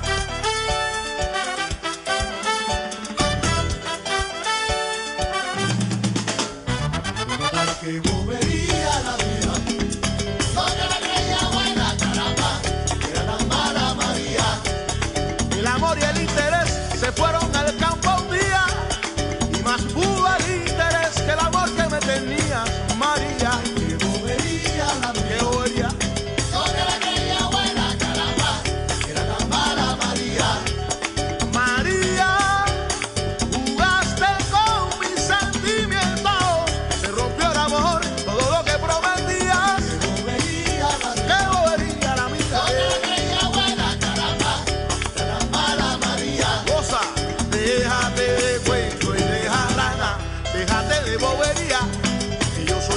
Que movería la vida. Soy la creía buena, caramba, que era tan mala María. El amor y el interés se fueron al campo un día, y más pudo el interés que el amor que me tenías, María. Que movería la vida. Que movería. Soy la creía buena, caramba, que era tan mala María. María, jugaste con mis sentimientos, se rompió el amor, todo lo que prometías. Que movería la vida. Que movería la vida. Soy la creía buena, caramba, que era tan mala María. Goza, déjate de cuento y deja lana, déjate de bobería, que yo soy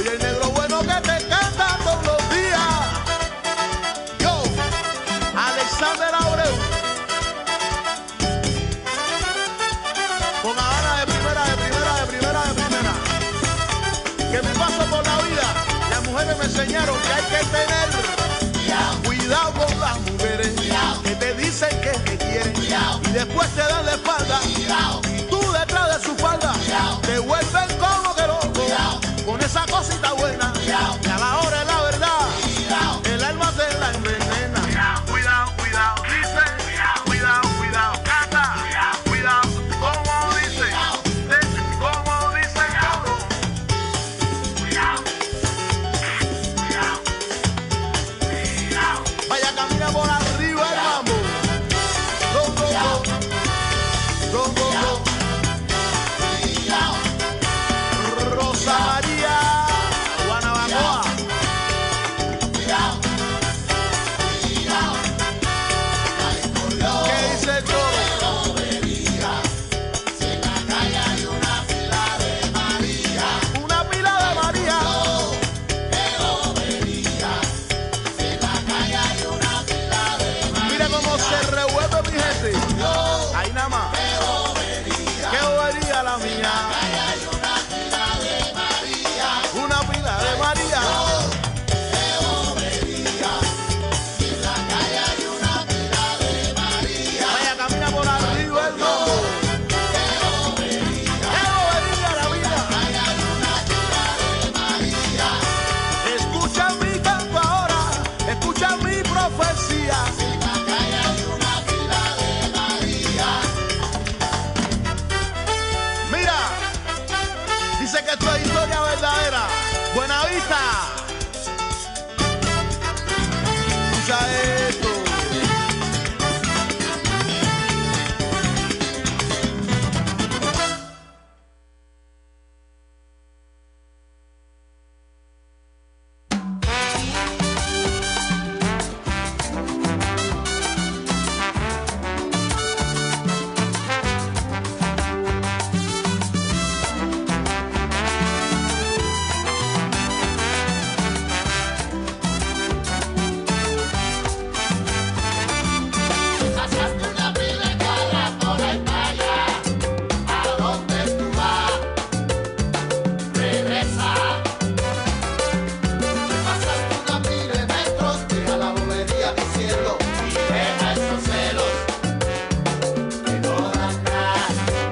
enseñaron que hay que tener cuidado con las mujeres que te dicen que te quieren y después te dan la espalda y tú detrás de su falda te vuelven como que loco con esa cosita buena y a la hora de la verdad el alma te la envenena. Cuidado, cuidado, dice, cuidado, cuidado, canta, cuidado, como dice, como dice, cabrón. Cuidado, cuidado, cuidado. Vaya, camina por arriba el mambo. Go, go, go. Go, go, go. Rosa María, Guanabacoa. ¿Qué dice el coro? Una pila de María. Mira cómo se revuelve mi gente. Ahí nada más. Qué bobería la mía. Una pila de María. Vaya, camina por arriba el mambo. Qué bobería la vida. Escucha mi canto ahora, escucha mi profecía. Mira, dice que esto es historia verdadera. Buenavista. Escucha esto. Pasaste una pila de cara por ahí para allá. ¿A dónde tú vas? Regresa. Pasaste una pila de metros, deja la bobería diciendo y deja esos celos que no dan nada.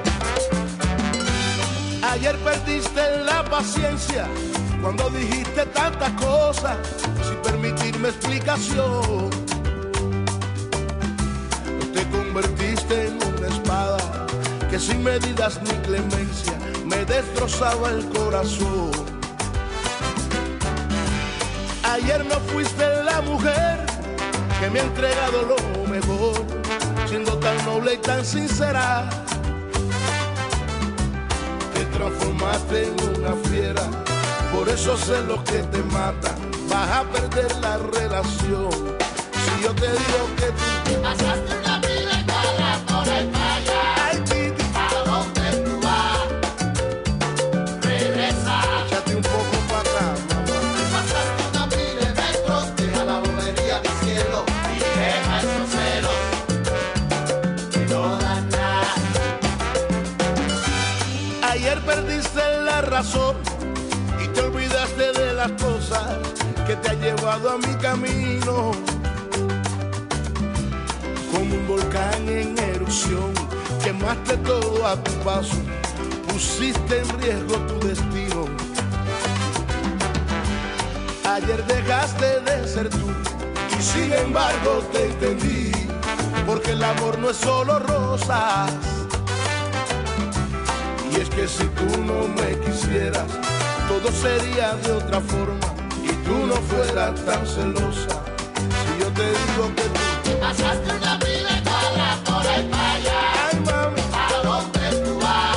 Ayer perdiste la paciencia cuando dijiste tantas cosas sin permitirme explicación. Te convertiste en una espada que sin medidas ni clemencia me destrozaba el corazón. Ayer no fuiste la mujer que me ha entregado lo mejor, siendo tan noble y tan sincera. Te transformaste en una fiera, por eso sé lo que te mata. Vas a perder la relación si yo te digo que tú Pasaste una pila de cara por ahí para allá. ay, Titi, ¿A dónde tú vas? Regresa. échate un poco para acá, mamá. Pasaste una pila de metros, deja la bobería diciendo y deja esos celos que no dan nada. Ayer perdiste la razón y te olvidaste de las cosas que te han llevado a mi camino. Como un volcán en erupción, quemaste todo a tu paso, pusiste en riesgo tu destino. Ayer dejaste de ser tú y sin embargo te entendí, porque el amor no es solo rosas. Y es que si tú no me quisieras, todo sería de otra forma y tú no fueras tan celosa. Si yo te digo que tú Pasaste una pila de cara por ahí para allá. ay, mami, ¿A dónde tú vas?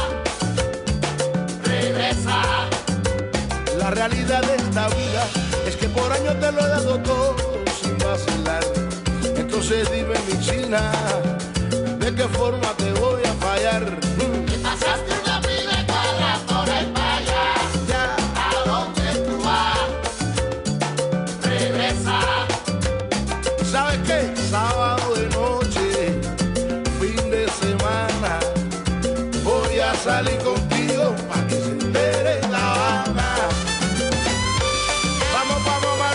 Regresa. la realidad de esta vida es que por años te lo he dado todo sin vacilar. Entonces dime, mi china, ¿de qué forma te voy a fallar? Mm, Pasaste una pila de cara por ahí para allá. ya, ¿A dónde tú vas? Regresa. ¿sabes qué? Sábado de noche, fin de semana, voy a salir contigo para que se entere La Habana. Vamos, vamos,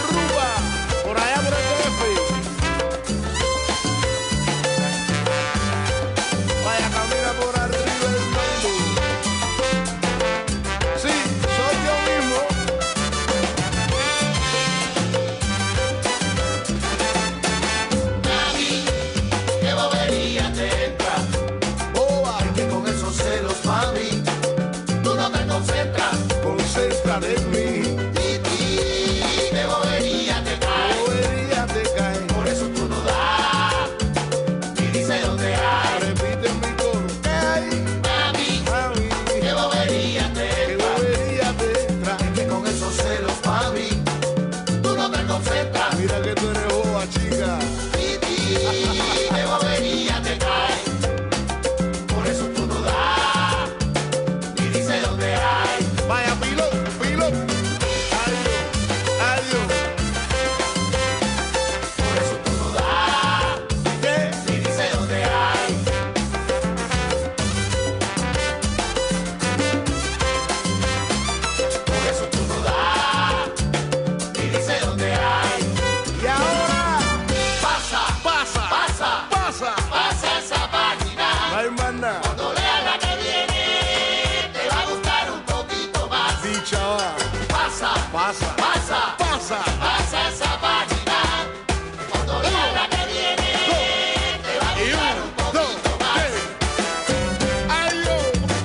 hay más nada. Cuando leas la que viene, te va a gustar un poquito más. Dicha va. Pasa, Pasa. pasa, Pasa. pasa esa página. Cuando leas la que viene, te va a Y gustar uno, un dos, poquito más. tres. ¡Ay, yo!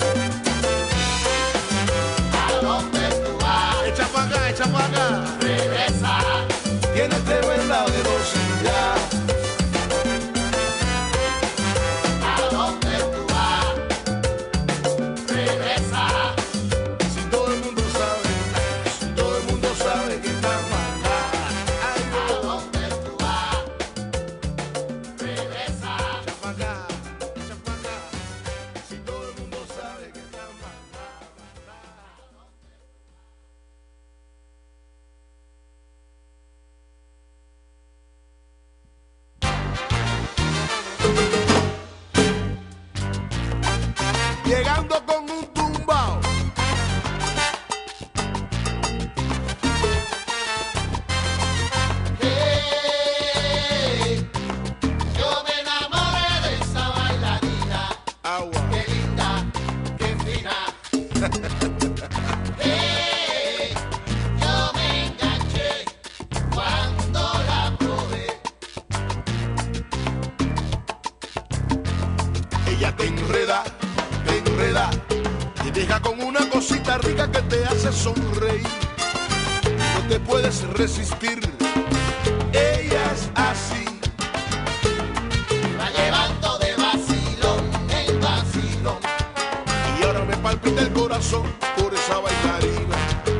¿A dónde tú vas? Echa pa' acá, echa pa' acá. Regresa. Tienes tremenda velocidad. ¿A dónde tú vas? Regresa. Si todo el mundo sabe, si todo el mundo sabe que está mal. ¡Ay, ¿A yo! dónde tú vas? Regresa. Echa pa' acá, echa pa' acá. Si todo el mundo sabe que está mal. Llegando con un tumbao. Hey, yo me enamoré de esa bailarina. Agua. Qué linda, qué fina. Hey, yo me enganché cuando la probé. Ella te enreda, te enreda, te deja con una cosita rica que te hace sonreír. No te puedes resistir, ella es así. Va llevando de vacilón en vacilón. Y ahora me palpita el corazón por esa bailarina.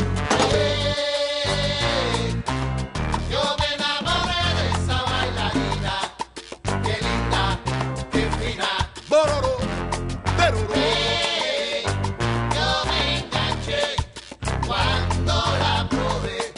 Hey, yo me enamoré de esa bailarina. Qué linda, qué fina. Bororo, teroro. Hey, yo me enganché cuando la probé.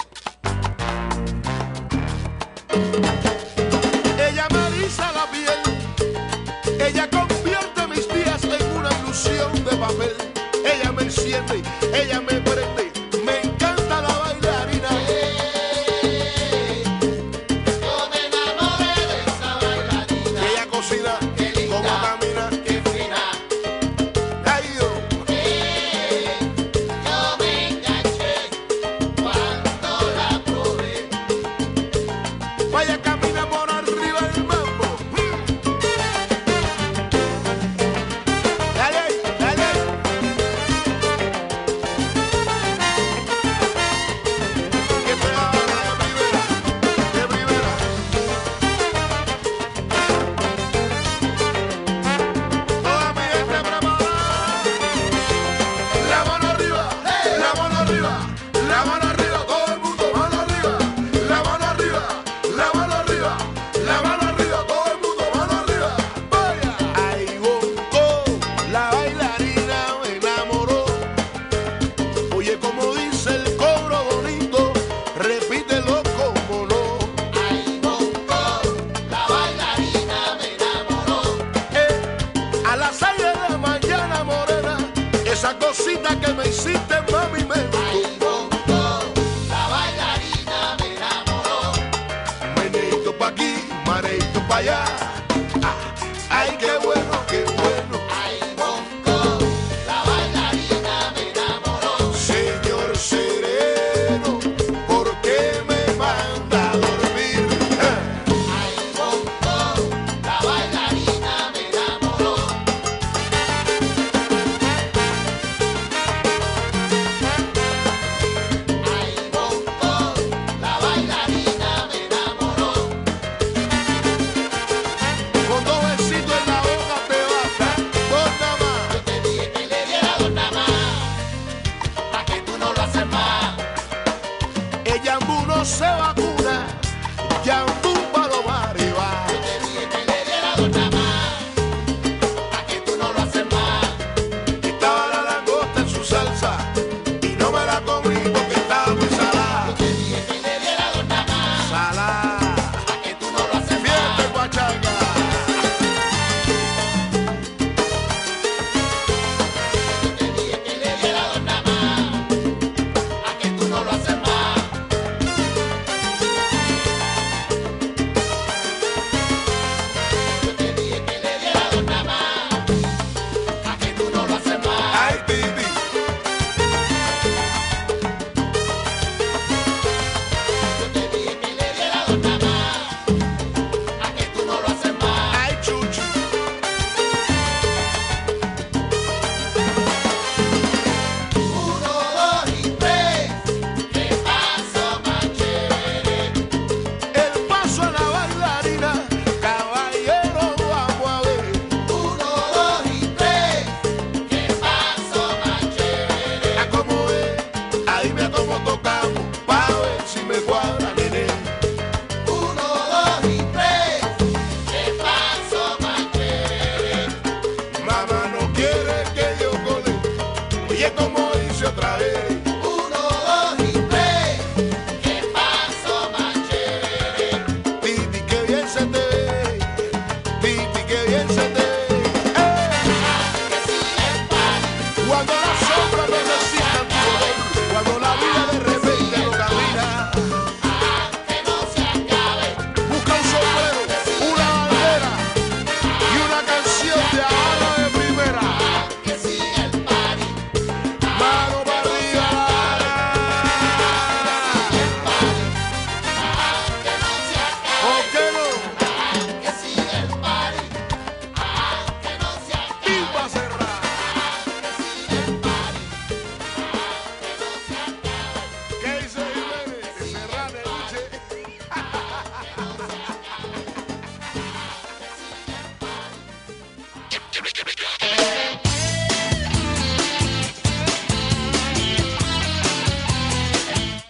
Ella me eriza la piel, ella convierte mis días en una ilusión de papel. Ella me enciende, ella me prende, me encanta la bailarina. Hey, yo me enamoré de esa bailarina. Ella cocina, Qué linda, como camina. qué fina. Ay, yo. Hey, yo me enganché cuando la probé. Vaya, camina por arriba del mambo. Dale ahí, dale ahí.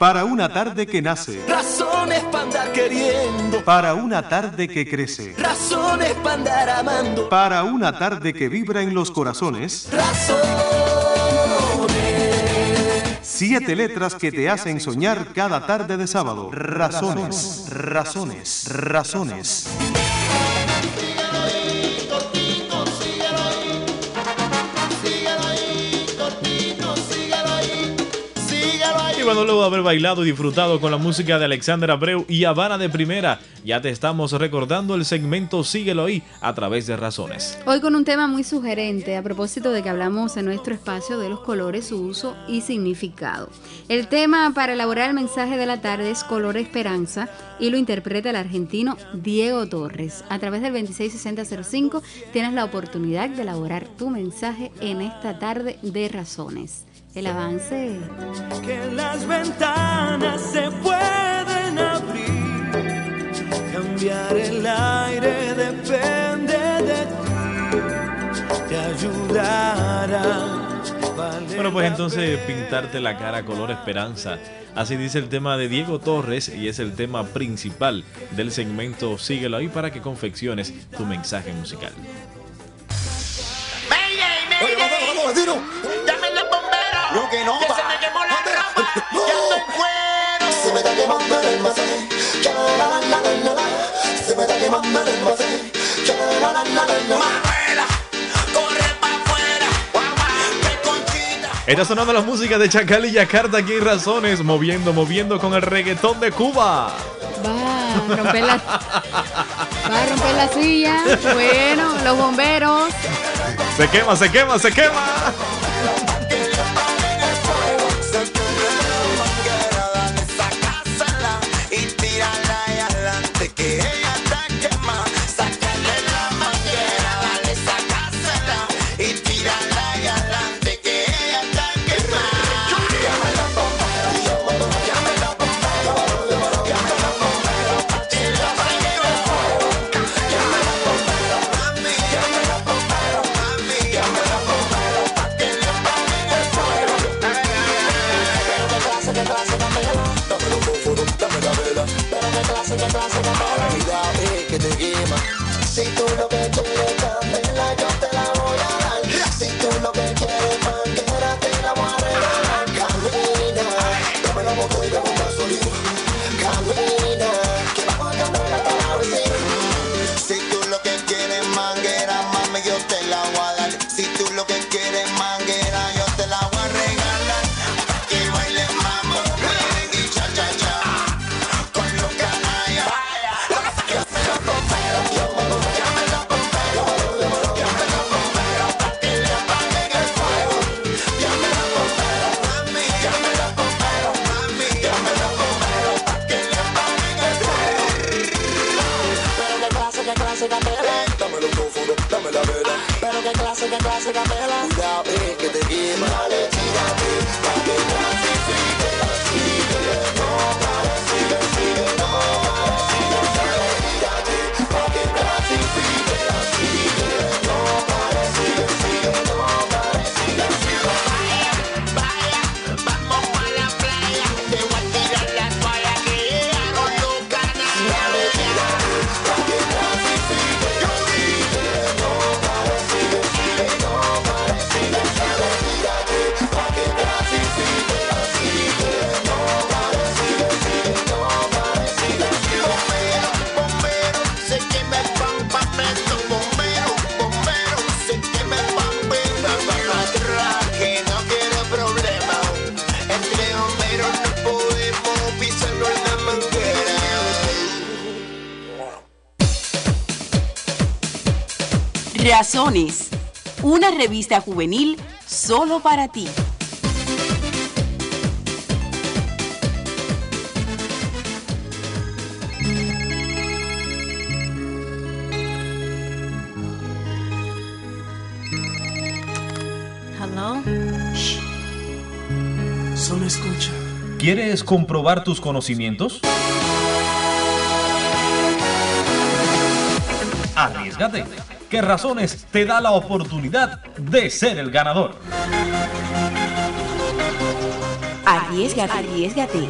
Para una tarde que nace, Razones para andar queriendo, para una tarde que crece, razones para andar amando, para una tarde que vibra en los corazones. razones. Siete letras que te hacen soñar cada tarde de sábado. Razones, razones, razones. Y bueno, luego de haber bailado y disfrutado con la música de Alexander Abreu y Habana de Primera, ya te estamos recordando el segmento Síguelo ahí a través de Razones. Hoy con un tema muy sugerente a propósito de que hablamos en nuestro espacio de los colores, su uso y significado. El tema para elaborar el mensaje de la tarde es Color Esperanza y lo interpreta el argentino Diego Torres. A través del veintiséis sesenta cero cinco tienes la oportunidad de elaborar tu mensaje en esta tarde de Razones. El avance. Que las ventanas se pueden abrir, cambiar el aire depende de ti, te ayudará. Bueno, pues entonces pintarte la cara color esperanza. Así dice el tema de Diego Torres y es el tema principal del segmento Síguelo ahí para que confecciones tu mensaje musical. Oye, vamos, vamos, vecino. Llame los bomberos. No, que no, Que va. se me quemó la ropa. Ya estoy cuero. Se me está quemando el almacén. Ya, la, la, la, la, la, la. Se me está quemando el almacén. Ya, la, la, la, la, la. Manuela, corre pa' afuera. Guapa, que conchita. Está sonando la música de Chacal y Yakarta aquí en Razones, moviendo, moviendo con el reggaetón de Cuba. Va a romper la, va a romper la silla. Bueno, los bomberos. Se quema, se quema, se quema. Y tírala ahí adelante que ella está quemada. Sácale la manguera, dale, sacásela. Y tírala ahí adelante que ella está quemada. Llame a los bomberos, llame a los bomberos, llame a los bomberos, pa' que le apaguen el fuego. Llame a los bomberos, mami, llame a los bomberos, mami, llame a los bomberos, pa' que le apaguen el fuego. Pero qué clase, qué clase, Camila. Dame los fósforos, dame la vela. Pero qué clase, qué clase, Camila. Cuidado, eh, que te quema. Si tú lo que quieres, Camila, yo te la voy a dar. Si tú lo que quieres, manguera, te la voy a regalar. Camina, dame la botella con gasolina. Camina, que vamos a cambiar hasta la vecina. Si tú lo que quieres manguera, mami, yo te la voy a dar. Si tú lo que quieres manguera, yo te la voy a regalar. Pa' que bailes, mamá, merengue y cha cha cha. Con los canallas. Llame los bomberos, llame los bomberos, llame los bomberos, pa' que le apaguen el fuego. Llame los bomberos, mami, llame los bomberos, mami, llame los bomberos, pa' que le apaguen el fuego. Pero qué clase, qué clase, Camila. Dame los fósforos, dame la vela. Pero qué clase, qué clase, Camila. Cuidado, eh, que te quema. Dale, tírate, pa' que clasifique, sigue, no pare, sigue, sigue, no pare, sigue, sigue, tírate, pa' que clasifique, sigue, no pare, sigue, sigue, no pare, sigue, sigue. Vaya, vamos a la playa. Te voy a tirar la toalla que ella con los canales. Pa' que clasifique, sigue, no pare, sigue, sigue, no pare, sigue, sigue, tírate, pa' que clasifique, sigue, no pare, sigue, sigue, no pare, sigue, sigue. Bombero, bombero, sé que me van pa' preso. Bombero, bombero, sé que me van pa' atrás, que no quiero problema. Entre bomberos no podemos pisarnos la manguera. Razones, una revista juvenil solo para ti. Hello. Solo escucha. ¿Quieres comprobar tus conocimientos? Arriesgate, que Razones te da la oportunidad de ser el ganador. Arriésgate, arriésgate.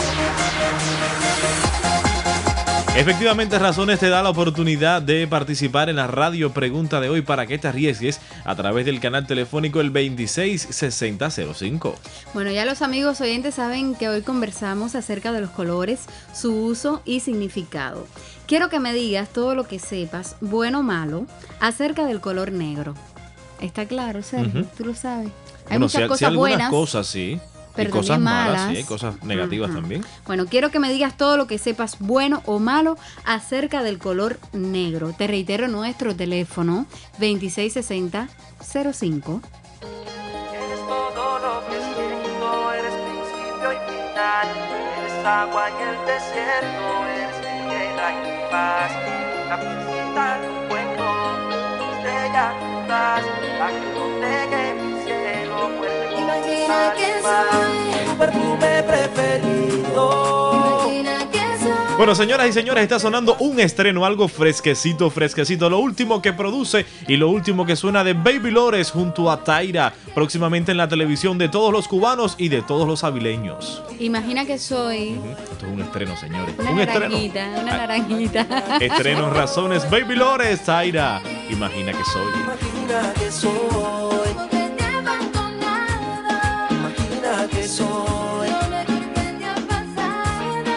Efectivamente, Razones te da la oportunidad de participar en la radio pregunta de hoy para que te arriesgues a través del canal telefónico el veintiséis sesenta cero cinco. Bueno, ya los amigos oyentes saben que hoy conversamos acerca de los colores, su uso y significado. Quiero que me digas todo lo que sepas, bueno o malo, acerca del color negro. ¿Está claro, Sergio? Ujú. Tú lo sabes. Hay Bueno, muchas si, cosas si algunas buenas. cosas sí, pero y cosas también malas, malas. sí, hay cosas negativas Ajá. también. Bueno, quiero que me digas todo lo que sepas, bueno o malo, acerca del color negro. Te reitero nuestro teléfono veintiséis sesenta cero cinco. Eres todo lo que siento, eres principio y final. Eres agua en el desierto, eres mi guerra y mi paz. La visita tu cuento, estrella juntas, la que protege mi cielo, fuerte como Imagina que soy tu perfume preferido. Imagina que soy. Bueno, señoras y señores, está sonando un estreno, algo fresquecito, fresquecito. Lo último que produce y lo último que suena de Baby Lores junto a Taira, próximamente en la televisión de todos los cubanos y de todos los avileños. Imagina que soy Esto es un estreno, señores. una un estreno. naranjita, una naranjita. Estreno Razones, Baby Lores, Taira. Imagina que soy. Imagina que soy, Porque te he abandonado. imagina que soy. Lo mejor que te ha pasado.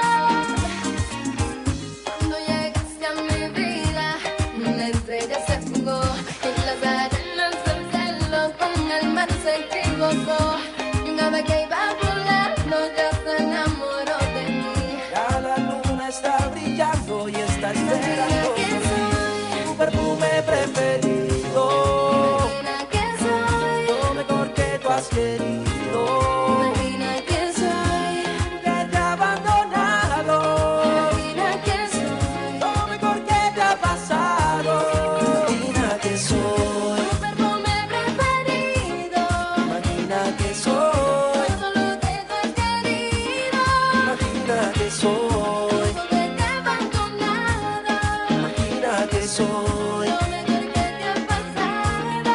Cuando llegaste a mi vida, una estrella se fugó. En las arenas del cielo con el mar se equivocó. Y una vez que iba volando ya se enamoró de mí. Ya la luna está brillando y está esperando por ti. Tu perfume preferido, Imagina que soy. lo mejor que tú has querido. Imagina que soy. Que te ha abandonado, Imagina que soy. lo mejor que te ha pasado. Imagina que soy, Tu perfume preferido. imagina que soy, Solo que tú has querido. imagina que soy, Porque te he abandonado. imagina que soy. Lo mejor que te ha pasado.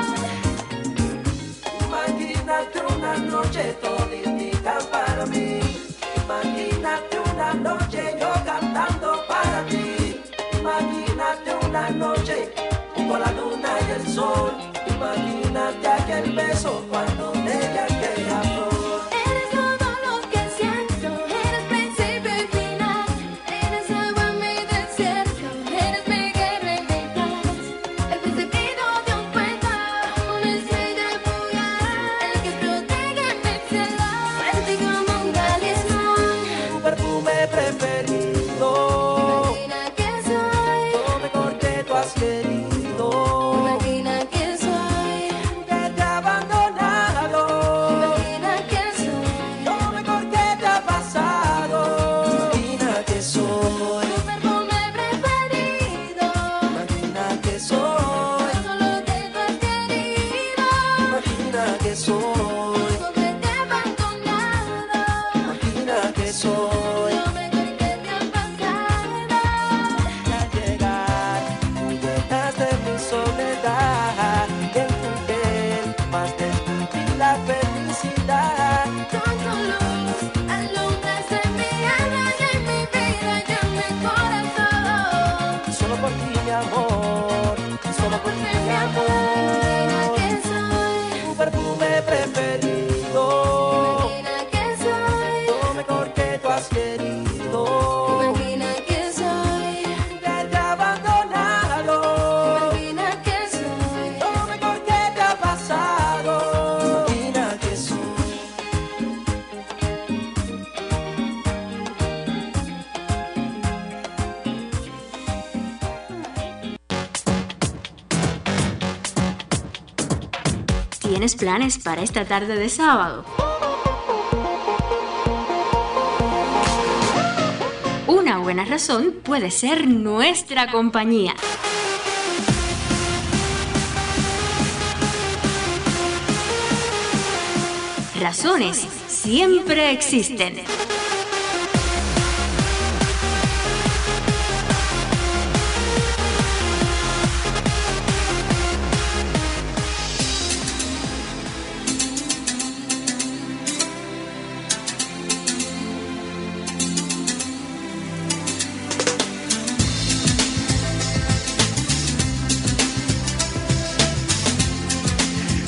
Imagínate una noche toditita para mí. Imagínate una noche yo cantando para ti. Imagínate una noche con la luna y el sol. Imagínate aquel beso cuando deje aquella flor. Eres todo lo que siento. Eres principio y final. Eres agua en mi desierto. Eres mi guerra y mi paz. El principito de un cuento. Una estrella fugaz. El que protege mi cielo. Fuerte como un talismán. Tu perfume preferido, Imagina que soy. lo mejor que tú has querido. Imagina que soy. Que te ha abandonado, Imagina que soy. lo mejor que te ha pasado. Imagina que soy, Tu perfume preferido. imagina que soy, Solo que tú has querido. imagina que soy, Porque te he abandonado. imagina que soy. Lo mejor que te ha pasado. Al llegar, tú llenaste mi soledad y en tu piel más descubrí la felicidad. Con tu luz alumbraste mi alma y en mi vida y en mi corazón. Y solo por ti, mi amor, y solo por ti, mi Imagina amor. que soy. Tu perfume preferido, Imagina que soy. lo mejor que tú has querido. Imagina que soy. Que te ha abandonado, Imagina que soy. lo mejor que te ha pasado. Imagina que soy. ¿Tienes planes para esta tarde de sábado? Una buena razón puede ser nuestra compañía. Razones siempre existen.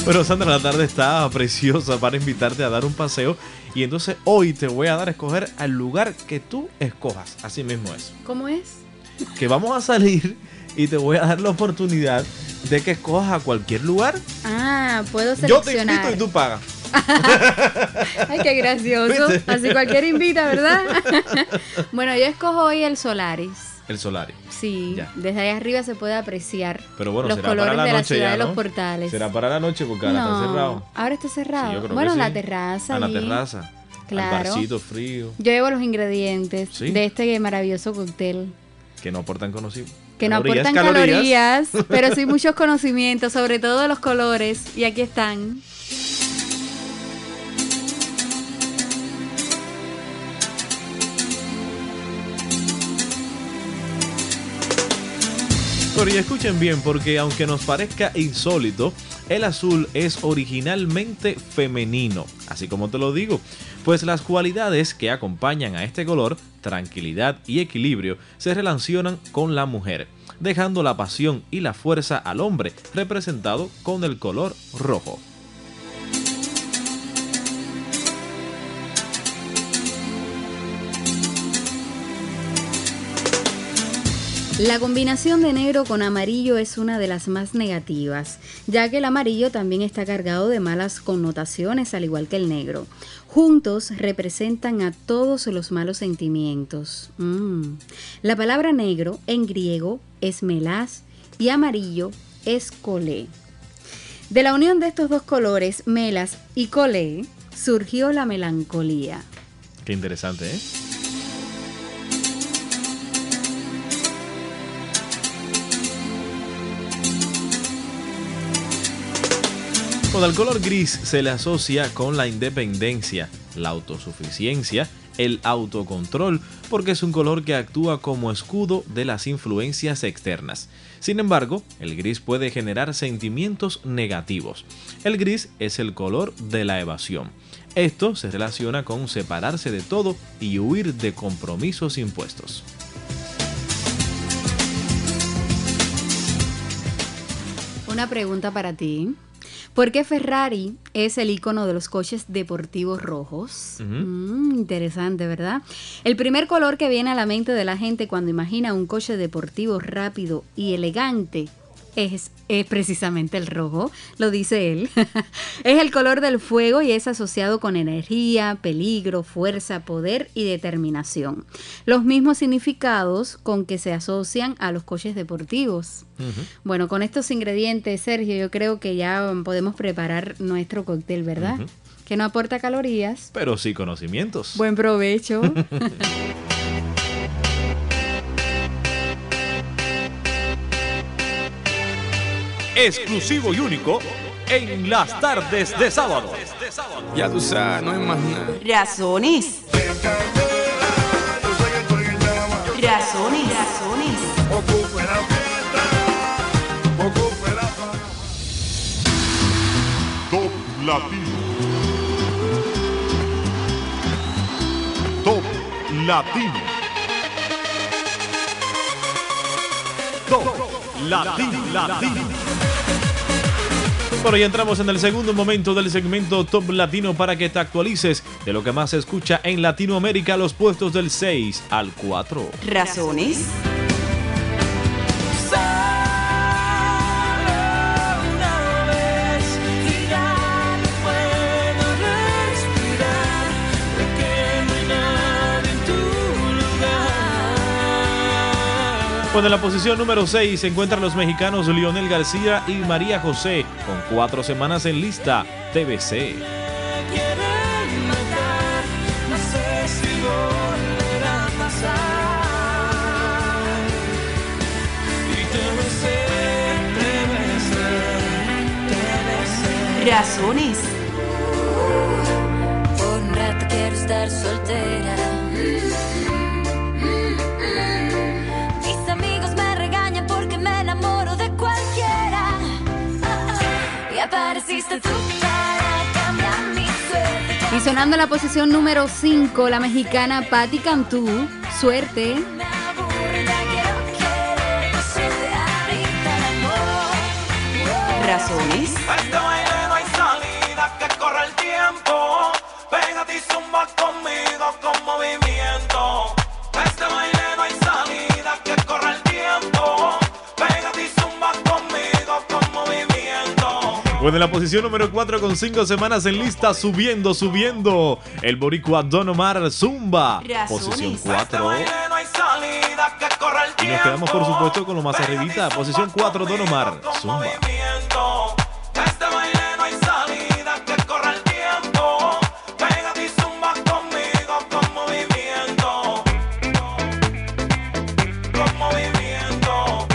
Bueno, Sandra, la tarde está preciosa para invitarte a dar un paseo. Y entonces hoy te voy a dar a escoger al lugar que tú escojas. Así mismo es. ¿Cómo es? Que vamos a salir y te voy a dar la oportunidad de que escojas a cualquier lugar. Ah, puedo Yo te seleccionar. invito y tú pagas. Ay, qué gracioso. ¿Viste? Así cualquiera invita, ¿verdad? Bueno, yo escojo hoy el Solaris. El Solaris. Sí, Ya. desde ahí arriba se puede apreciar Pero bueno, los será colores para la de la noche ciudad ya, de los ¿no? portales. Será para la noche porque ahora está cerrado. Ahora está cerrado. Sí, yo creo bueno, que en la sí. terraza. A la allí. terraza. Claro. Al barcito frío. Yo llevo los ingredientes Sí. de este maravilloso cóctel. Que no aportan conocimiento. Que no aportan calorías, pero sí muchos conocimientos, sobre todo de los colores. Y aquí están. Pero y escuchen bien, porque aunque nos parezca insólito, el azul es originalmente femenino, así como te lo digo, pues las cualidades que acompañan a este color, tranquilidad y equilibrio, se relacionan con la mujer, dejando la pasión y la fuerza al hombre, representado con el color rojo. La combinación de negro con amarillo es una de las más negativas, ya que el amarillo también está cargado de malas connotaciones, al igual que el negro. Juntos representan a todos los malos sentimientos. Mm. La palabra negro en griego es melaz y amarillo es colé. De la unión de estos dos colores, melas y colé, surgió la melancolía. Qué interesante, ¿eh? Al color gris se le asocia con la independencia, la autosuficiencia, el autocontrol, porque es un color que actúa como escudo de las influencias externas. Sin embargo, el gris puede generar sentimientos negativos. El gris es el color de la evasión. Esto se relaciona con separarse de todo y huir de compromisos impuestos. Una pregunta para ti. ¿Por qué Ferrari es el icono de los coches deportivos rojos? Uh-huh. Mm, interesante, ¿verdad? El primer color que viene a la mente de la gente cuando imagina un coche deportivo rápido y elegante es, es precisamente el rojo, lo dice él. Es el color del fuego y es asociado con energía, peligro, fuerza, poder y determinación. Los mismos significados con que se asocian a los coches deportivos. Uh-huh. Bueno, con estos ingredientes, Sergio, yo creo que ya podemos preparar nuestro cóctel, ¿verdad? Uh-huh. Que no aporta calorías. Pero sí conocimientos. Buen provecho. Exclusivo y único en las tardes de sábado. Ya tú sabes, no hay más nada. Razones. Razones. Razones. Top Latino. Top Latino. Top Latino. Latino. Bueno, y entramos en el segundo momento del segmento Top Latino para que te actualices de lo que más se escucha en Latinoamérica, los puestos del seis al cuatro. Razones. Bueno, en la posición número seis se encuentran los mexicanos Lionel García y María José, con cuatro semanas en lista, T B C. Razones. Por un rato quiero estar soltera. Mis amigos me regañan porque me enamoro de cualquiera. Y apareciste tú para cambiar mi suerte. Y sonando en la posición número cinco, la mexicana Patti Cantú, Suerte. Razones. A este baile no hay Bueno, en la posición número cuatro con cinco semanas en lista, subiendo, subiendo, el boricua Don Omar, Zumba. Posición cuatro. Y nos quedamos, por supuesto, con lo más arribita. Posición cuatro, Don Omar, Zumba. Este baile no hay salida, que corre el tiempo. Pégate y zumba conmigo con movimiento. Con movimiento.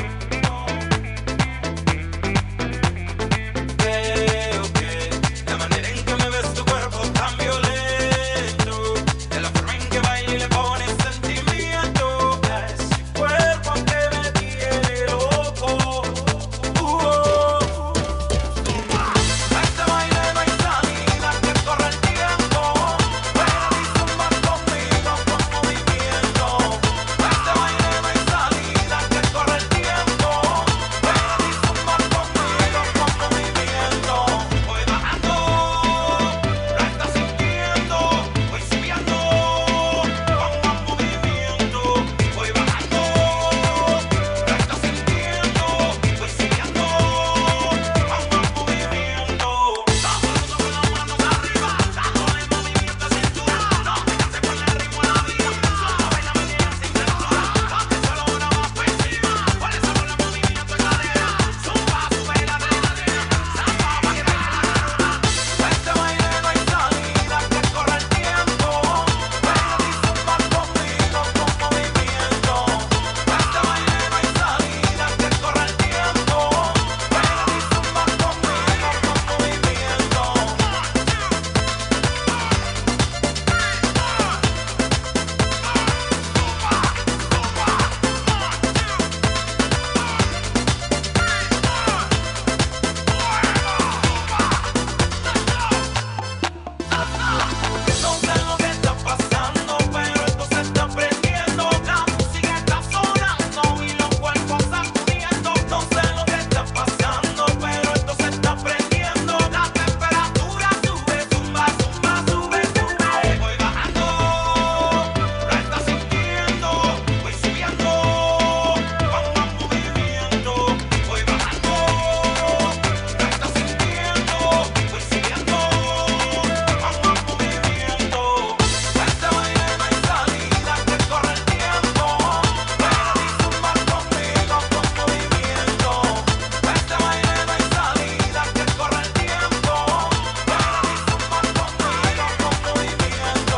Veo que la manera en que me ves tu cuerpo tan violento, de la forma en que baila y le pones sentimiento, es cuerpo que me tiene loco. Uh, oh. Este baile no hay salida, que corre el tiempo. Ven y zumba conmigo con movimiento. Este baile no hay salida, que corre el tiempo. Ven y zumba conmigo con movimiento. Voy bajando, lo estás sintiendo. Voy subiendo, con más movimiento. Voy bajando, lo estás sintiendo. Voy subiendo, con más movimiento. Todo el mundo con las manos arriba, dándole movimiento a cintura. No te canses, ponle ritmo a la vida. Zumba, baila, menea sin censura. Ponte solo una más por encima. Ponle solo el movimiento en cadera. Zumba, sube la adrenalina. Zumba, pa' que baile la luna. Este baile no hay salida, que corre el tiempo. Ven y zumba conmigo con movimiento. Este baile no hay salida, que corre el tiempo. Ven y zumba conmigo con movimiento. No sé lo que está pasando, pero esto se está prendiendo. La música está sonando y los cuerpos sacudiendo. No sé lo que está pasando, pero esto se está prendiendo. La temperatura sube, zumba, zumba, sube, sube. Voy bajando, lo estás sintiendo. Voy subiendo, con más movimiento. Voy bajando, lo estás sintiendo. Voy subiendo, con más movimiento. Este baile no hay salida, que corre el tiempo. Ven y zumba conmigo con movimiento. Este baile no hay salida, que corre el tiempo. Ven y zumba conmigo con movimiento.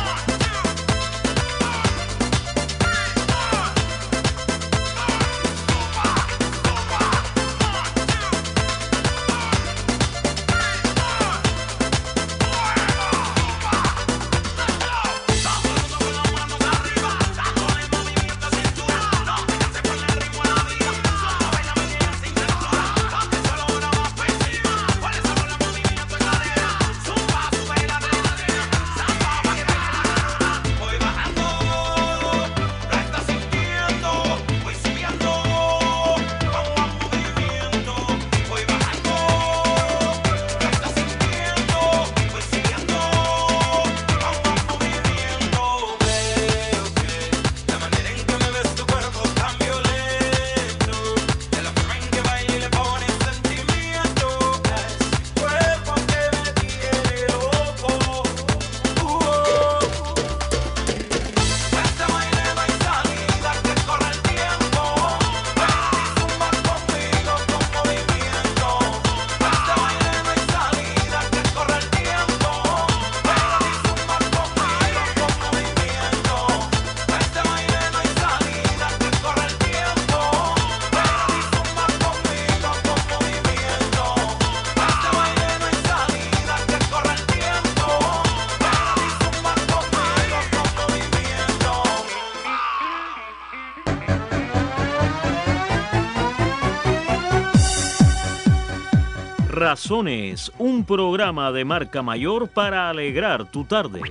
Todo el mundo con las manos arriba, dándole movimiento a cintura. No te canses, ponle ritmo a la vida. Zumba, baila, menea sin censura. Ponte solo una más por encima. Ponle solo el movimiento en cadera. Zumba, sube la adrenalina. Zumba, pa' que baile la luna. Voy bajando, lo estás sintiendo. Voy subiendo, con más movimiento. Voy bajando, lo estás sintiendo. Voy subiendo, con más movimiento. Veo que la manera en que me ves tu cuerpo tan violento, de la forma en que baila y le pones sentimiento, es cuerpo que me tiene loco. Uh, oh. Este baile no hay salida, que corre el tiempo. Ven y zumba conmigo con movimiento. Este baile no hay salida, que corre el tiempo. Ven y zumba conmigo con movimiento. Este baile no hay salida, que corre el tiempo. Ven y zumba conmigo con movimiento. Este baile no hay salida, que corre el tiempo. Ven y zumba conmigo con movimiento. Razones, un programa de marca mayor para alegrar tu tarde.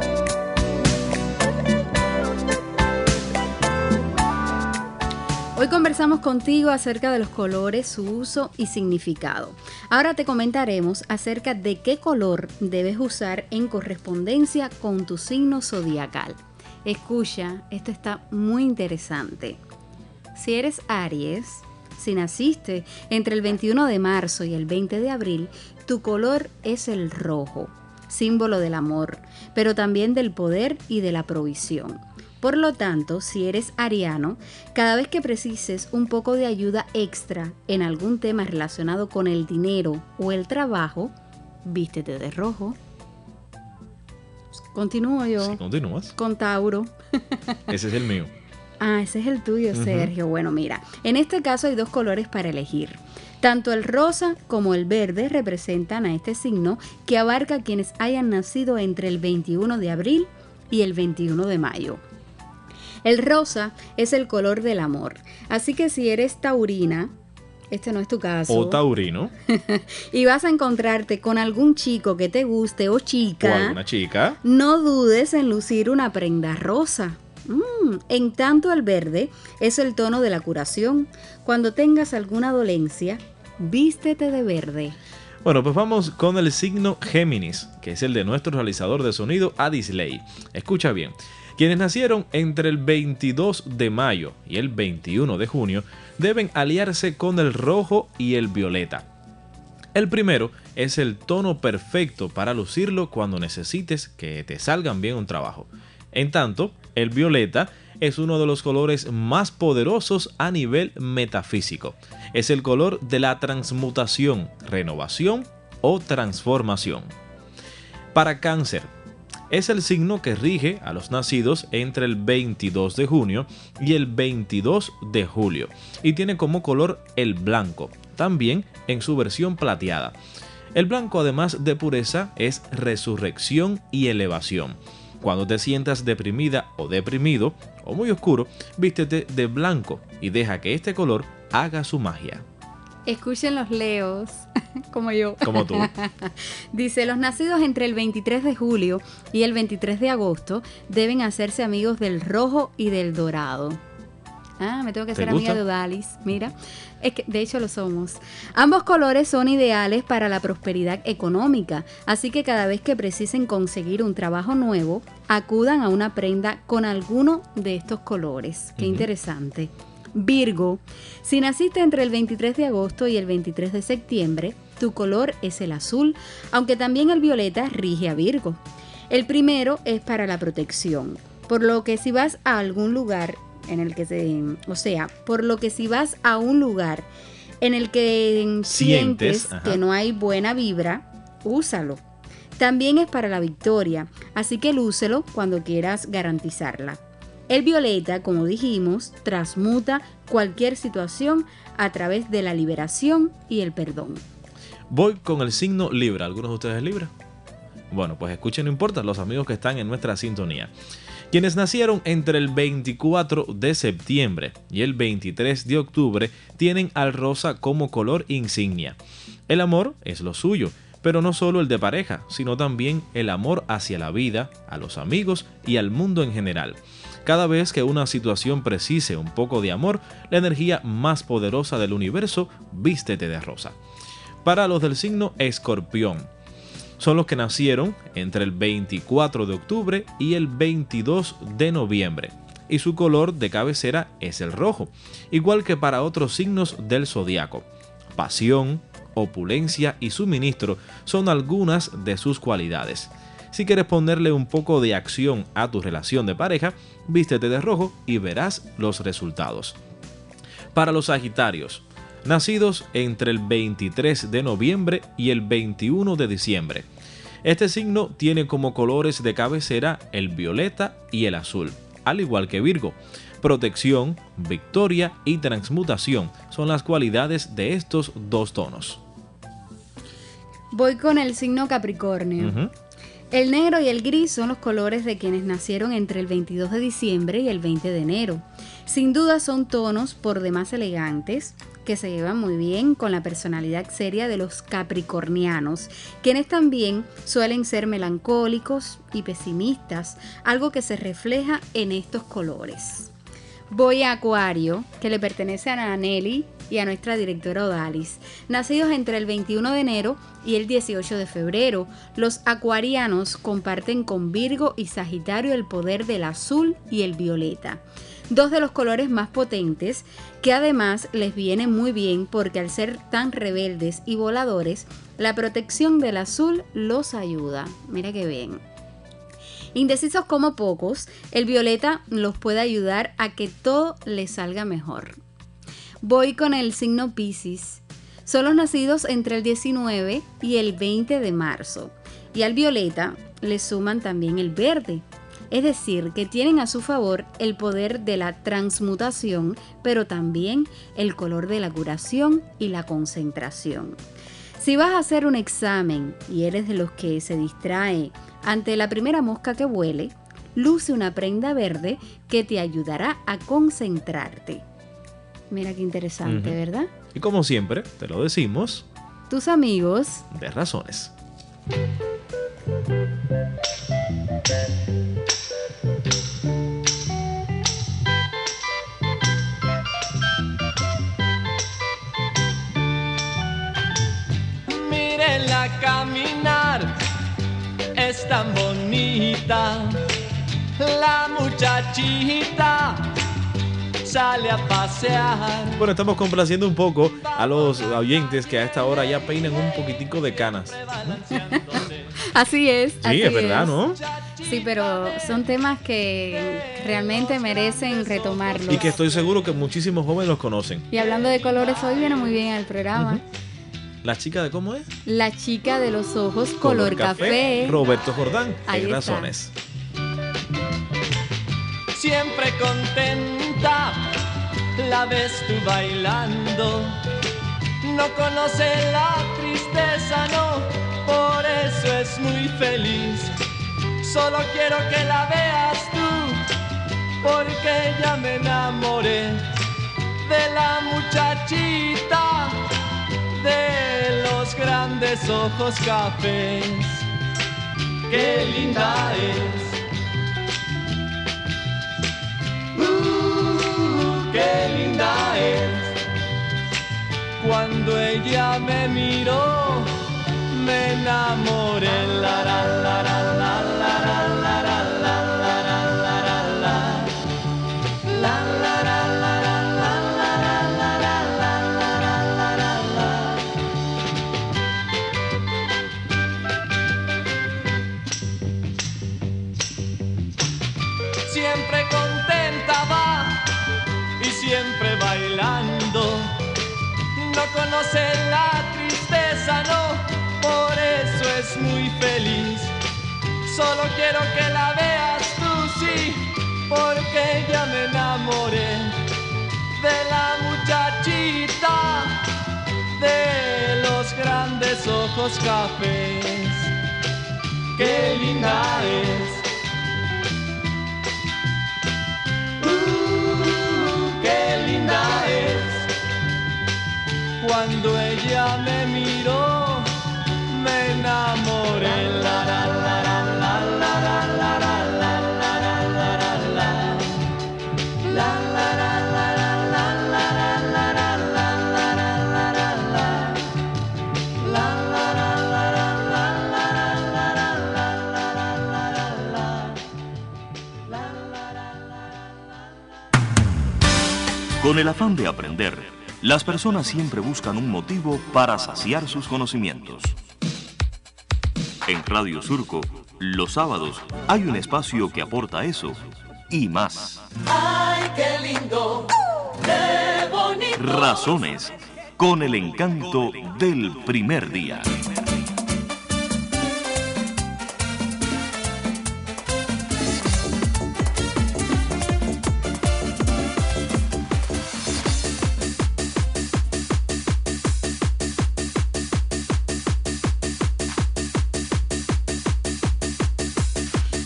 Hoy conversamos contigo acerca de los colores, su uso y significado. Ahora te comentaremos acerca de qué color debes usar en correspondencia con tu signo zodiacal. Escucha, esto está muy interesante. Si eres Aries, si naciste entre el veintiuno de marzo y el veinte de abril, tu color es el rojo, símbolo del amor, pero también del poder y de la provisión. Por lo tanto, si eres ariano, cada vez que precises un poco de ayuda extra en algún tema relacionado con el dinero o el trabajo, vístete de rojo. Continúo yo. Sí, continúas. Con Tauro. Ese es el mío. Ah, ese es el tuyo, Ujú. Sergio. Bueno, mira, en este caso hay dos colores para elegir. Tanto el rosa como el verde representan a este signo que abarca a quienes hayan nacido entre el veintiuno de abril y el veintiuno de mayo. El rosa es el color del amor, así que si eres taurina, este no es tu caso, O taurino. y vas a encontrarte con algún chico que te guste o O chica, alguna chica. no dudes en lucir una prenda rosa. Mm, en tanto el verde es el tono de la curación. Cuando tengas alguna dolencia, vístete de verde. Bueno, pues vamos con el signo Géminis, que es el de nuestro realizador de sonido, Adisley. Escucha bien. Quienes nacieron entre el veintidós de mayo y el veintiuno de junio deben aliarse con el rojo y el violeta. El primero es el tono perfecto para lucirlo cuando necesites que te salgan bien un trabajo. En tanto, el violeta es uno de los colores más poderosos a nivel metafísico. Es el color de la transmutación, renovación o transformación. Para Cáncer, es el signo que rige a los nacidos entre el veintidós de junio y el veintidós de julio y tiene como color el blanco, también en su versión plateada. El blanco, además de pureza, es resurrección y elevación. Cuando te sientas deprimida o deprimido o muy oscuro, vístete de blanco y deja que este color haga su magia. Escuchen los leos, como yo. Como tú. Dice, los nacidos entre el veintitrés de julio y el veintitrés de agosto deben hacerse amigos del rojo y del dorado. Ah, me tengo que ¿Te ser gusta? amiga de Odalis, mira. Es que de hecho lo somos. Ambos colores son ideales para la prosperidad económica, así que cada vez que precisen conseguir un trabajo nuevo, acudan a una prenda con alguno de estos colores. Qué Ujú. interesante. Virgo, si naciste entre el veintitrés de agosto y el veintitrés de septiembre, tu color es el azul, aunque también el violeta rige a Virgo. El primero es para la protección, por lo que si vas a algún lugar en el que se, o sea, por lo que si vas a un lugar en el que sientes, Sientes, ajá. que no hay buena vibra, úsalo. También es para la victoria, así que lúcelo cuando quieras garantizarla. El violeta, como dijimos, transmuta cualquier situación a través de la liberación y el perdón. Voy con el signo Libra. ¿Algunos de ustedes es Libra? Bueno, pues escuchen, no importa, los amigos que están en nuestra sintonía. Quienes nacieron entre el veinticuatro de septiembre y el veintitrés de octubre tienen al rosa como color insignia. El amor es lo suyo, pero no solo el de pareja, sino también el amor hacia la vida, a los amigos y al mundo en general. Cada vez que una situación precise un poco de amor, la energía más poderosa del universo, vístete de rosa. Para los del signo Escorpión, son los que nacieron entre el veinticuatro de octubre y el veintidós de noviembre, y su color de cabecera es el rojo, igual que para otros signos del zodiaco. Pasión, opulencia y suministro son algunas de sus cualidades. Si quieres ponerle un poco de acción a tu relación de pareja, vístete de rojo y verás los resultados. Para los Sagitarios, nacidos entre el veintitrés de noviembre y el veintiuno de diciembre. Este signo tiene como colores de cabecera el violeta y el azul, al igual que Virgo. Protección, victoria y transmutación son las cualidades de estos dos tonos. Voy con el signo Capricornio. Ujú. El negro y el gris son los colores de quienes nacieron entre el veintidós de diciembre y el veinte de enero. Sin duda son tonos por demás elegantes, que se llevan muy bien con la personalidad seria de los capricornianos, quienes también suelen ser melancólicos y pesimistas, algo que se refleja en estos colores. Voy a Acuario, que le pertenece a Nelly y a nuestra directora Odalis. Nacidos entre el veintiuno de enero y el dieciocho de febrero, los acuarianos comparten con Virgo y Sagitario el poder del azul y el violeta, dos de los colores más potentes que además les viene muy bien porque al ser tan rebeldes y voladores, la protección del azul los ayuda. Mira qué bien. Indecisos como pocos, el violeta los puede ayudar a que todo les salga mejor. Voy con el signo Piscis. Son los nacidos entre el diecinueve y el veinte de marzo. Y al violeta le suman también el verde. Es decir, que tienen a su favor el poder de la transmutación, pero también el color de la curación y la concentración. Si vas a hacer un examen y eres de los que se distrae ante la primera mosca que huele, luce una prenda verde que te ayudará a concentrarte. Mira qué interesante, Ujú. ¿verdad? Y como siempre, te lo decimos, Tus amigos. de razones. Mírenla caminar, es tan bonita. La muchachita sale a pasear. Bueno, estamos complaciendo un poco a los oyentes que a esta hora ya peinan un poquitico de canas. Así es. Sí, así es verdad, ¿no? Sí, pero son temas que realmente merecen retomarlos. Y que estoy seguro que muchísimos jóvenes los conocen. Y hablando de colores, hoy viene muy bien al programa. La chica de cómo es? La chica de los ojos color, café. Roberto Jordán, Ahí en está. Razones. Siempre contenta, la ves tú bailando. No conoce la tristeza, no, por eso es muy feliz. Solo quiero que la veas tú, porque ya me enamoré de la muchachita de los grandes ojos cafés. Qué linda es. Uh, qué linda es. Cuando ella me miró, me enamoré. La, la, la, la, la, la, la, la, la, la, la, la, la, la. La, la, la, la, la, la, la, la, la, la, la, la, la. Siempre contenta va y siempre bailando. No conoce la tristeza, no, por eso es muy feliz. Solo quiero que la veas tú, sí, porque ya me enamoré de la muchachita de los grandes ojos cafés. Qué linda es. Uh, qué linda es. Cuando ella me miró, me enamoré. La, la, la, la, la, la, la, la, la, la, la, la, la, la. La, la, la, la, la, la, la, la, la, la, la, la, la, la. La, la, la, la, la, la, la, la, la, la, la, la, la. Con el afán de aprender, las personas siempre buscan un motivo para saciar sus conocimientos. En Radio Surco, los sábados, hay un espacio que aporta eso y más. Ay, qué lindo, qué bonito. Razones, con el encanto del primer día.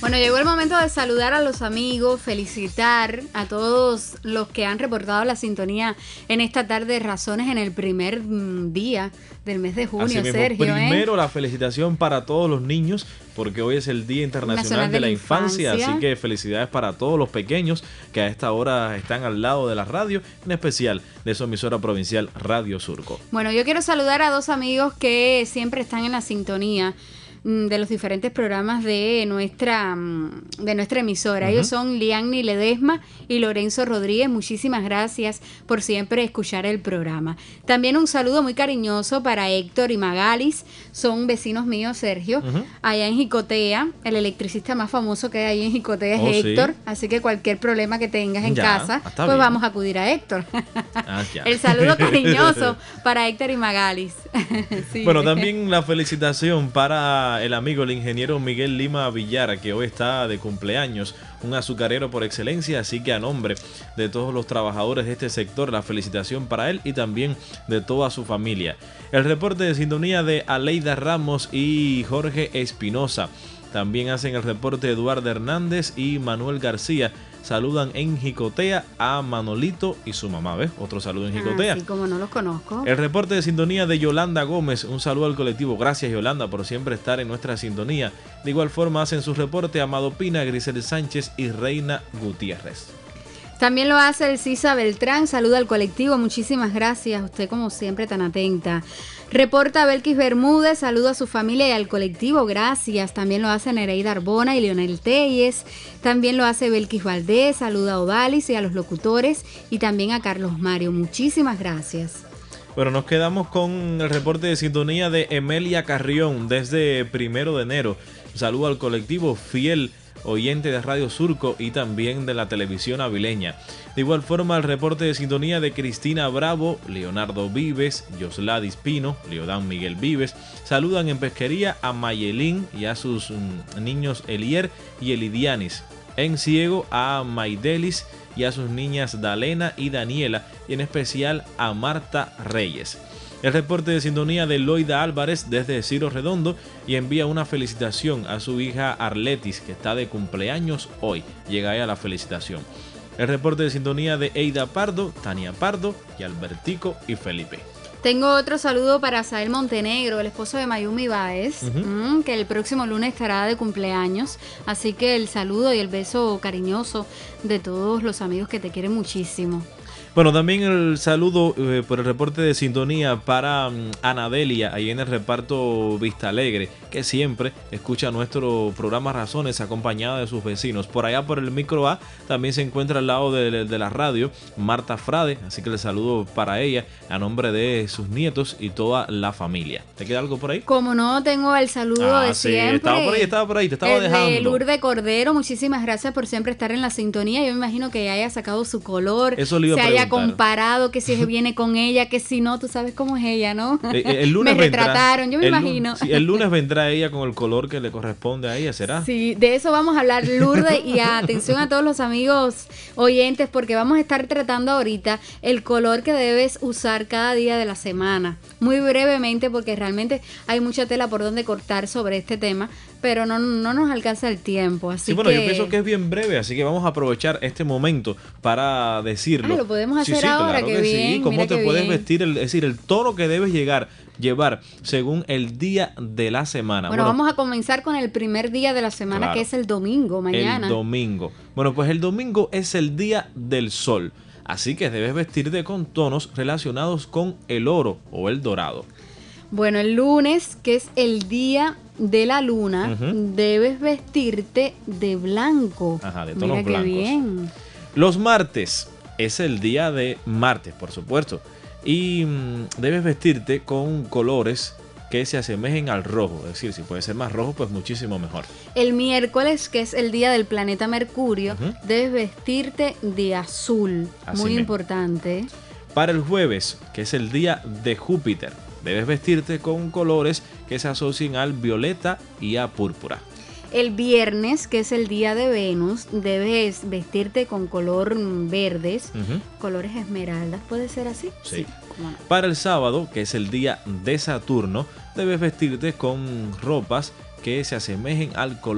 Bueno, llegó el momento de saludar a los amigos, felicitar a todos los que han reportado la sintonía en esta tarde de Razones en el primer mm, día del mes de junio, Así mismo, Sergio. primero ¿eh? la felicitación para todos los niños, porque hoy es el Día Internacional Nacional de, de la, la infancia, Infancia. así que felicidades para todos los pequeños que a esta hora están al lado de la radio, en especial de su emisora provincial Radio Surco. Bueno, yo quiero saludar a dos amigos que siempre están en la sintonía mm, de los diferentes programas de nuestra mm, de nuestra emisora. Ujú. Ellos son Lianni Ledesma y Lorenzo Rodríguez. Muchísimas gracias por siempre escuchar el programa. También un saludo muy cariñoso para Héctor y Magalis. Son vecinos míos, Sergio, Ujú. allá en Jicotea. El electricista más famoso que hay ahí en Jicotea es Oh, sí. Héctor. Así que cualquier problema que tengas en Ya, casa, está pues bien. vamos a acudir a Héctor. Ah, ya. El saludo cariñoso para Héctor y Magalis. Sí. Bueno, también la felicitación para el amigo, el ingeniero Miguel Lima Villara, que hoy está de cumpleaños, un azucarero por excelencia, así que a nombre de todos los trabajadores de este sector, la felicitación para él y también de toda su familia. El reporte de sintonía de Aleida Ramos y Jorge Espinosa. También hacen el reporte Eduardo Hernández y Manuel García. Saludan en Jicotea a Manolito y su mamá, ¿ves? Otro saludo en Jicotea. Ah, sí, como no los conozco. El reporte de sintonía de Yolanda Gómez. Un saludo al colectivo. Gracias, Yolanda, por siempre estar en nuestra sintonía. De igual forma hacen su reporte Amado Pina, Grisel Sánchez y Reina Gutiérrez. También lo hace el Cisa Beltrán, saluda al colectivo, muchísimas gracias, usted como siempre tan atenta. Reporta Belkis Bermúdez, saluda a su familia y al colectivo, gracias. También lo hace Nereida Arbona y Leonel Telles. También lo hace Belkis Valdés, saluda a Odalis y a los locutores y también a Carlos Mario, muchísimas gracias. Bueno, nos quedamos con el reporte de sintonía de Emelia Carrión desde primero de enero. Un saludo al colectivo fiel oyente de Radio Surco y también de la televisión avileña. De igual forma, el reporte de sintonía de Cristina Bravo, Leonardo Vives, Yosladis Pino, Leodán Miguel Vives. Saludan en Pesquería a Mayelín y a sus mm, niños Elier y Elidianis. En Ciego a Maidelis y a sus niñas Dalena y Daniela, y en especial a Marta Reyes. El reporte de sintonía de Loida Álvarez desde Ciro Redondo y envía una felicitación a su hija Arletis, que está de cumpleaños hoy. Llega ella la felicitación. El reporte de sintonía de Eida Pardo, Tania Pardo y Albertico y Felipe. Tengo otro saludo para Sael Montenegro, el esposo de Mayumi Báez, Ujú. mm, que el próximo lunes estará de cumpleaños. Así que el saludo y el beso cariñoso de todos los amigos que te quieren muchísimo. Bueno, también el saludo eh, por el reporte de sintonía para um, Anadelia, ahí en el reparto Vista Alegre, que siempre escucha nuestro programa Razones acompañada de sus vecinos. Por allá por el micro A también se encuentra al lado de, de la radio Marta Frade, así que le saludo para ella a nombre de sus nietos y toda la familia. ¿Te queda algo por ahí? Como no, tengo el saludo Ah, de sí, siempre. estaba por ahí, estaba por ahí, te estaba el dejando. de Lourdes Cordero, muchísimas gracias por siempre estar en la sintonía. Yo me imagino que haya sacado su color, Eso le iba se a haya preguntar. comparado, que si viene con ella, que si no, tú sabes cómo es ella, ¿no? Eh, eh, el lunes me vendrá- retrataron, yo me el lu- imagino. sí, el lunes vendrá ella con el color que le corresponde a ella, ¿será? Sí, de eso vamos a hablar, Lourdes, y atención a todos los amigos oyentes, porque vamos a estar tratando ahorita el color que debes usar cada día de la semana. Muy brevemente, porque realmente hay mucha tela por donde cortar sobre este tema, pero no, no nos alcanza el tiempo, así Sí, bueno, que... yo pienso que es bien breve, así que vamos a aprovechar este momento para decirlo. Ah, lo podemos Sí, hacer sí, ahora, claro qué que bien, sí. ¿Cómo mira te qué puedes bien. vestir? El, es decir, el tono que debes llegar, llevar según el día de la semana. Bueno, vamos a comenzar con el primer día de la semana, Claro. que es el domingo, mañana. El domingo. Bueno, pues el domingo es el día del sol. Así que debes vestirte con tonos relacionados con el oro o el dorado. Bueno, el lunes, que es el día de la luna, Ujú. debes vestirte de blanco. Ajá, de tonos Mira qué blancos. bien. Los martes es el día de martes, por supuesto. Y mm, debes vestirte con colores que se asemejen al rojo. Es decir, si puede ser más rojo, pues muchísimo mejor. El miércoles, que es el día del planeta Mercurio, Ujú. debes vestirte de azul. Así Muy mismo. importante. Para el jueves, que es el día de Júpiter, debes vestirte con colores que se asocien al violeta y a púrpura. El viernes, que es el día de Venus, debes vestirte con color mm, verdes, Ujú. colores esmeraldas. ¿Puede ser así? Sí. cómo no. Para el sábado, que es el día de Saturno, debes vestirte con ropas que se asemejen al color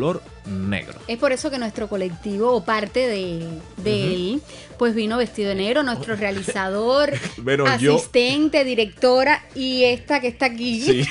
negro. Es por eso que nuestro colectivo o parte de, de Ujú. él, pues vino vestido de negro, nuestro realizador, Bueno, yo- asistente, directora y esta que está aquí. Sí.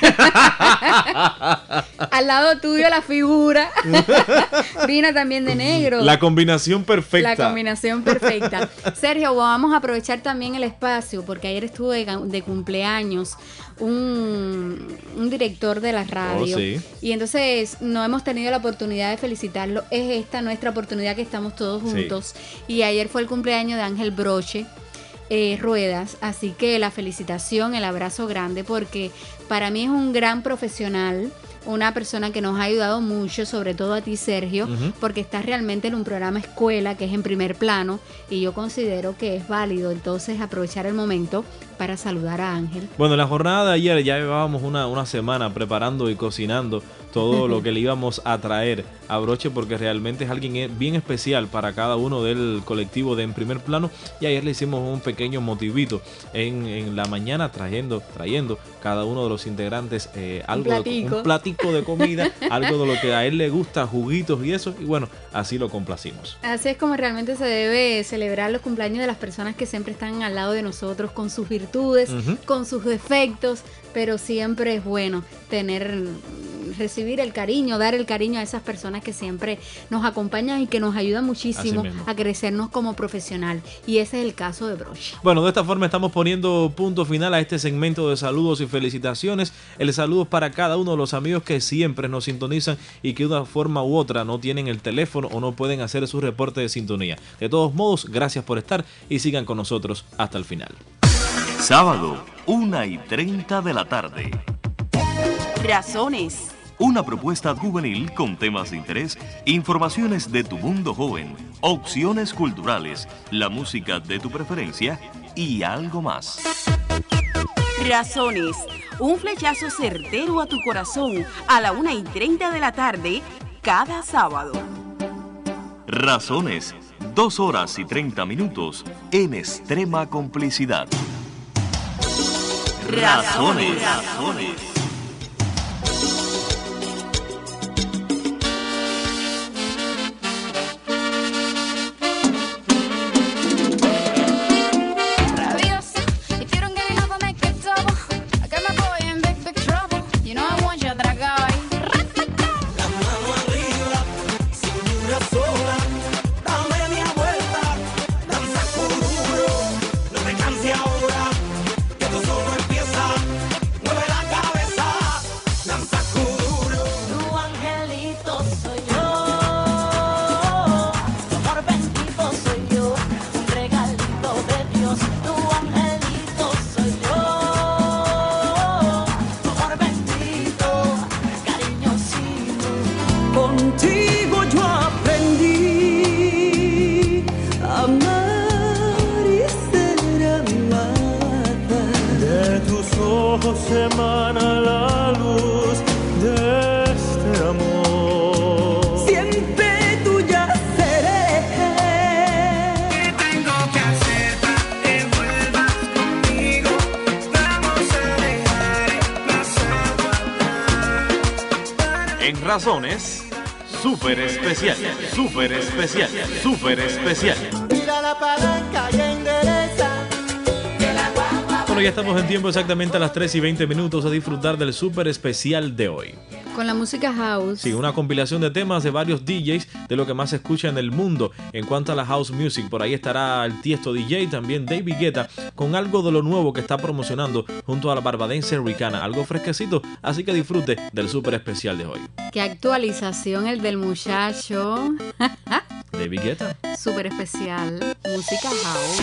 Al lado tuyo la figura. Vino también de negro. La combinación perfecta. La combinación perfecta. Sergio, vamos a aprovechar también el espacio porque ayer estuvo de, de cumpleaños un, un director de la radio. Oh, sí. Y entonces no hemos tenido la oportunidad de felicitarlo. Es esta nuestra oportunidad que estamos todos Sí. juntos. Y ayer fue el cumpleaños de Ángel Broche. eh, Ruedas, así que la felicitación, el abrazo grande porque para mí es un gran profesional, una persona que nos ha ayudado mucho, sobre todo a ti, Sergio, Ujú. porque estás realmente en un programa escuela que es en primer plano y yo considero que es válido entonces aprovechar el momento para saludar a Ángel. Bueno, en la jornada de ayer ya llevábamos una, una semana preparando y cocinando todo lo que le íbamos a traer a Broche porque realmente es alguien e- bien especial para cada uno del colectivo de En Primer Plano y ayer le hicimos un pequeño motivito en, en la mañana trayendo, trayendo cada uno de los integrantes eh, algo de- platico. un platico de comida, algo de lo que a él le gusta, juguitos y eso y bueno, así lo complacimos. Así es como realmente se debe celebrar los cumpleaños de las personas que siempre están al lado de nosotros con sus virtudes, Ujú. con sus defectos, pero siempre es bueno tener, recibir el cariño, dar el cariño a esas personas que siempre nos acompañan y que nos ayudan muchísimo Así mismo. a crecernos como profesional. Y ese es el caso de Broche. Bueno, de esta forma estamos poniendo punto final a este segmento de saludos y felicitaciones. El saludo es para cada uno de los amigos que siempre nos sintonizan y que de una forma u otra no tienen el teléfono o no pueden hacer su reporte de sintonía. De todos modos, gracias por estar y sigan con nosotros hasta el final. Sábado, una y treinta de la tarde. Razones. Una propuesta juvenil con temas de interés, informaciones de tu mundo joven, opciones culturales, la música de tu preferencia y algo más. Razones. Un flechazo certero a tu corazón a la una y treinta de la tarde cada sábado. Razones, dos horas y treinta minutos en extrema complicidad. Razones. Razones. Rabiosa, if you don't get enough, I make it double. I got my boy in big, big trouble. You know I want you atracado ahí. La mano arriba, cintura sola, dame media vuelta, danza duro, no te canses ahora, que tú solo empieza, mueve la cabeza, danza duro. Tu angelito soy yo, tu amor bendito soy yo, un regalito de Dios. Tu angelito soy yo, tu amor bendito, cariñosito. Contigo yo aprendí a amar y ser amada. De tus ojos emana la luz de este amor. Siempre tuya seré. ¿Qué tengo que hacer para que vuelvas conmigo? Vamos a dejar las aguas. En Razones, súper especial, súper especial, súper especial. Tira la palanca y endereza. Que la guagua. Bueno, ya estamos en tiempo exactamente a las tres y veinte minutos a disfrutar del súper especial de hoy. Con la música house. Sí, una compilación de temas de varios D Js de lo que más se escucha en el mundo en cuanto a la house music. Por ahí estará el Tiesto D J, también David Guetta, con algo de lo nuevo que está promocionando junto a la barbadense Ricana. Algo fresquecito, así que disfrute del súper especial de hoy. Qué actualización el del muchacho. David Guetta. Súper especial. Música house.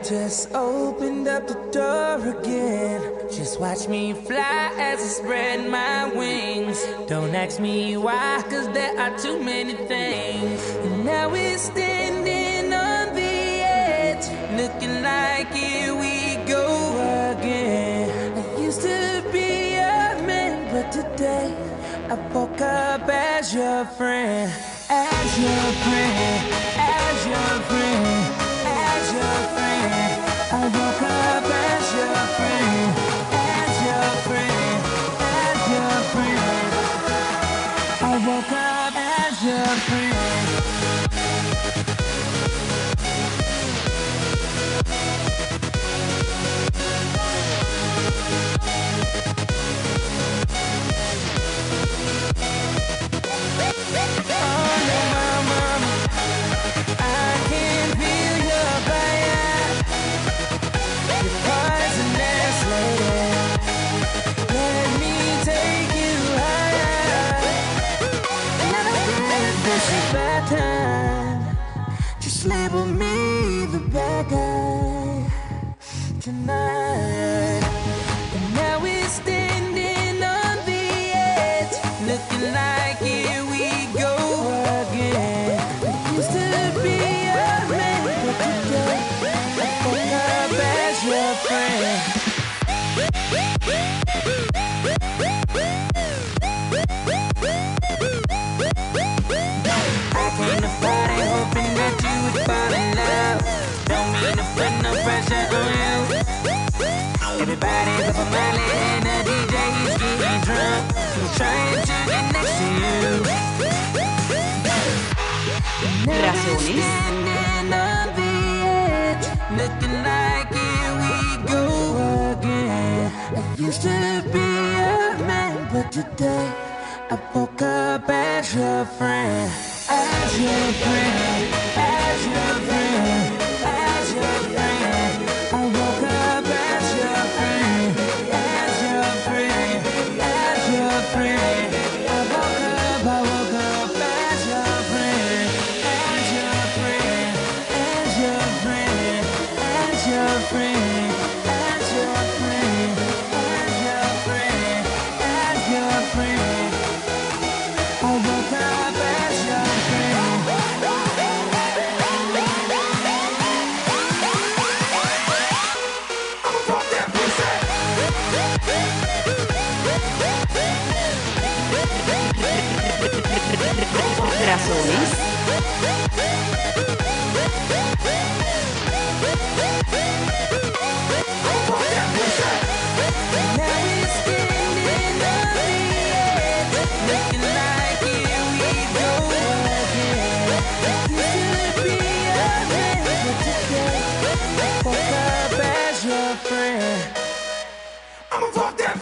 just opened up the door again. Just watch me fly as I spread my wings. Don't ask me why, cause there are too many things. And now we're standing on the edge, looking like here we go again. I used to be a man, but today I woke up as your friend. As your friend, as your friend, as your friend. I woke up as your friend, as your friend, as your friend. I woke up as your friend. Just label me the bad guy tonight. And now we're standing on the edge, looking like here we go again. I used to be a man, but today I woke up as your friend. Came to party hoping that you would fall in love. Don't mean to put no pressure on you. Everybody's up on my leg and the D J is getting drunk. I'm trying to get next to you. Razones. Standing on the edge, looking like here we go again. I used to be a man, but today I woke up as your friend. As your friend, as your friend, as your friend. I woke up as your friend, as your friend, as your friend. I woke up, I woke up as your friend, as your friend, as your friend, as your friend, as your friend, as your friend, as your friend. I woke up as your Razones. I'ma fuck that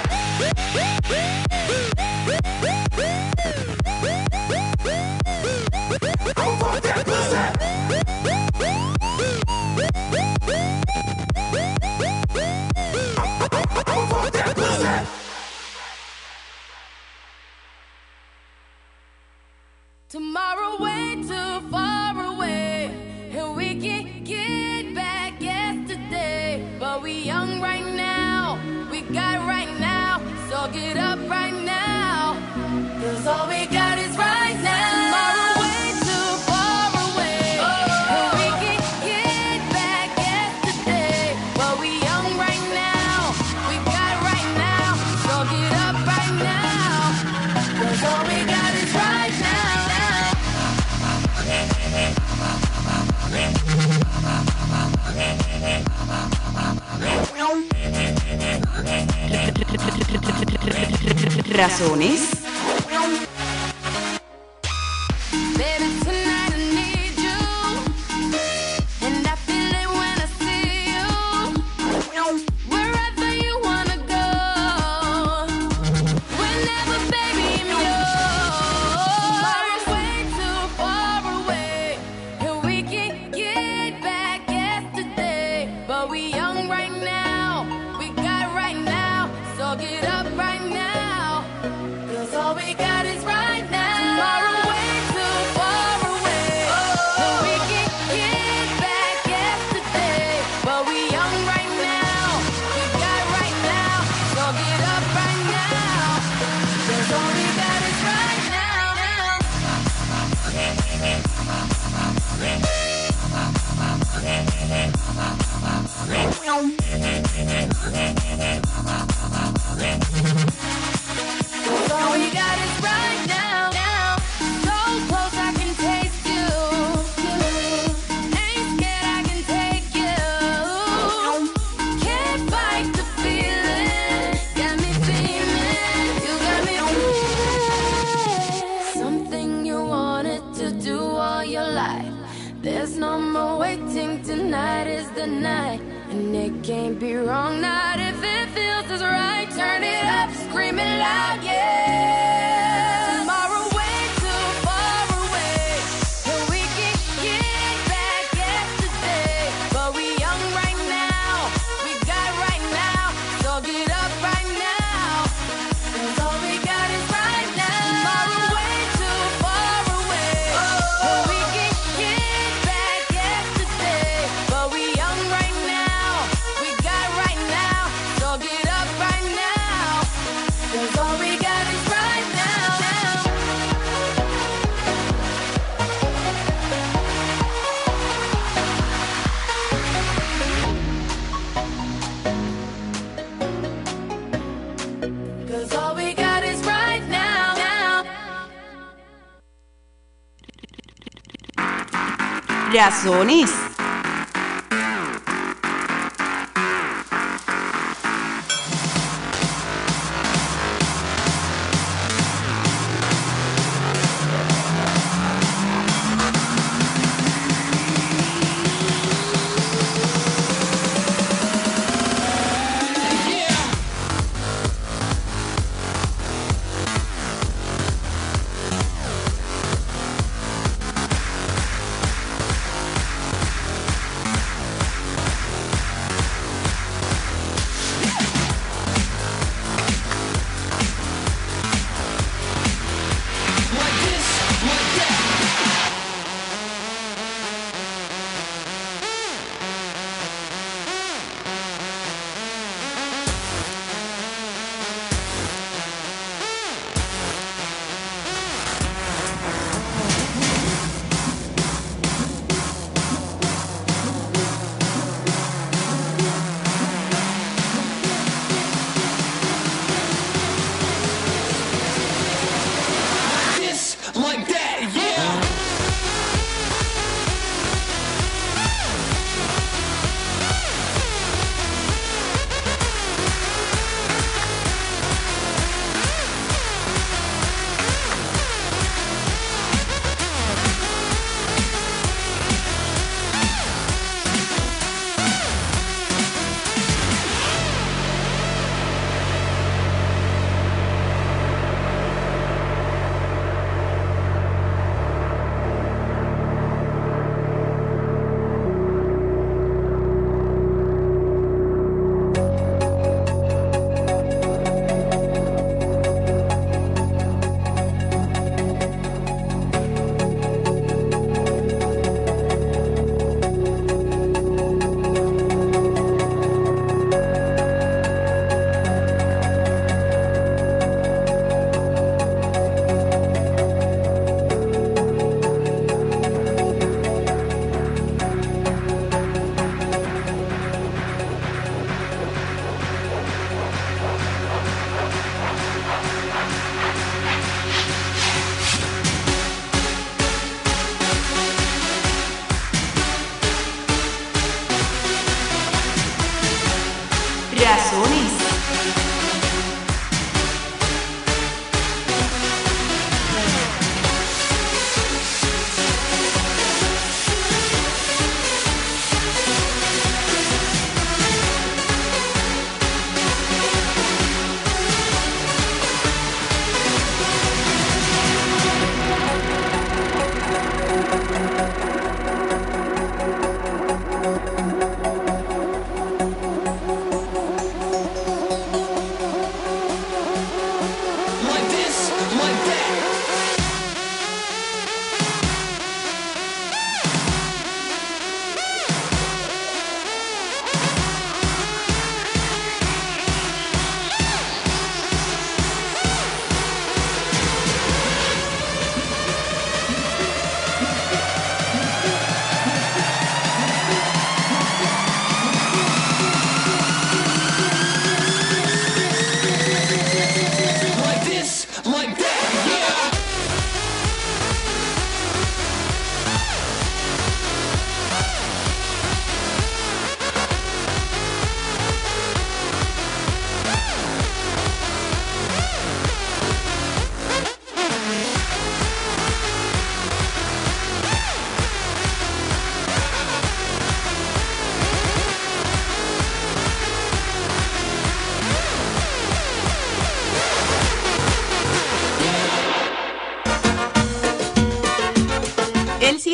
Tomorrow way too far away, and we can get back yesterday. But we young right now, we got right now, so get up right now, 'cause all we got is right now. Tomorrow way too far away, and we can get back yesterday. But we young right now, we got right now, so get up right now, 'cause all we got is right now. Razones. Baby, tonight I need you, and I feel it when I see you. Wherever you wanna go, whenever, baby, I'm yours. Way too far away, and we can get back yesterday. But we young right now, we got right now, so get up right now, 'cause Can't be wrong, not if it feels as right. Turn it up, screaming loud, yeah. Tomorrow way too far away, and we can get back yesterday. But we young right now, we got right now, so get up right now. 'Cause all we got is right now. Tomorrow way too far away, and we can get back yesterday. But we young right now, we got right now, so get up right now. 'Cause all we got is right now. Cause all we got is right now, now. Razones.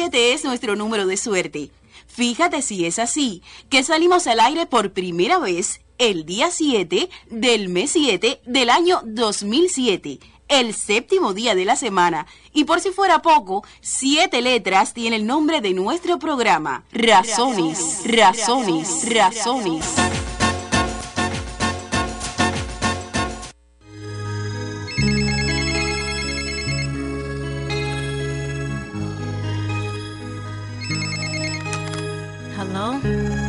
siete es nuestro número de suerte. Fíjate si es así, que salimos al aire por primera vez el día siete del mes siete del año dos mil siete, el séptimo día de la semana. Y por si fuera poco, siete letras tiene el nombre de nuestro programa. Razones, razones, razones. Hello.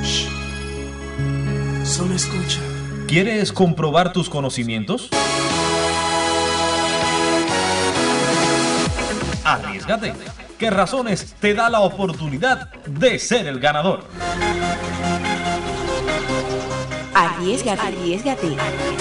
Solo escucha. ¿Quieres comprobar tus conocimientos? Arriesgate, que Razones te da la oportunidad de ser el ganador. Arriesgate, arriesgate.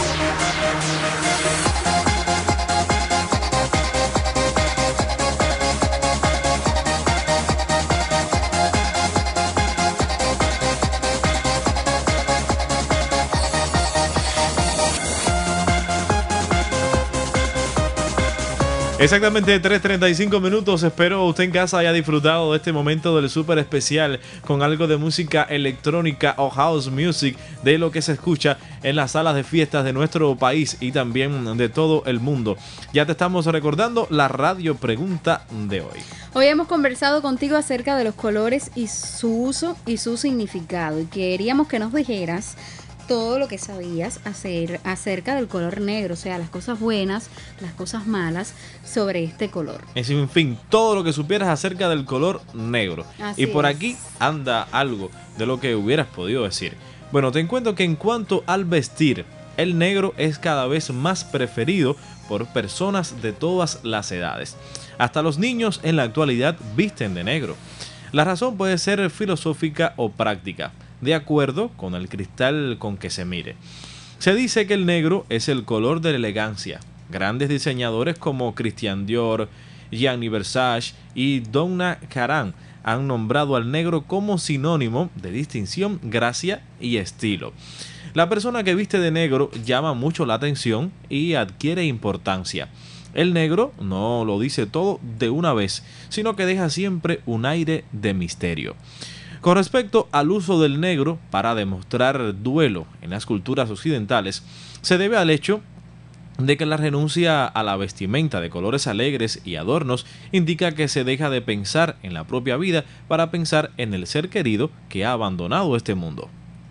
Exactamente tres treinta y cinco minutos. Espero usted en casa haya disfrutado de este momento del súper especial con algo de música electrónica o house music de lo que se escucha en las salas de fiestas de nuestro país y también de todo el mundo. Ya te estamos recordando la radio pregunta de hoy. Hoy hemos conversado contigo acerca de los colores y su uso y su significado, y queríamos que nos dijeras todo lo que sabías hacer acerca del color negro, o sea, las cosas buenas, las cosas malas sobre este color. Es en fin, todo lo que supieras acerca del color negro. Así y por es. aquí anda algo de lo que hubieras podido decir. Bueno, te encuentro que en cuanto al vestir, el negro es cada vez más preferido por personas de todas las edades. Hasta los niños en la actualidad visten de negro. La razón puede ser filosófica o práctica, de acuerdo con el cristal con que se mire. Se dice que el negro es el color de la elegancia. Grandes diseñadores como Christian Dior, Gianni Versace y Donna Karan han nombrado al negro como sinónimo de distinción, gracia y estilo. La persona que viste de negro llama mucho la atención y adquiere importancia. El negro no lo dice todo de una vez, sino que deja siempre un aire de misterio. Con respecto al uso del negro para demostrar duelo en las culturas occidentales, se debe al hecho de que la renuncia a la vestimenta de colores alegres y adornos indica que se deja de pensar en la propia vida para pensar en el ser querido que ha abandonado este mundo.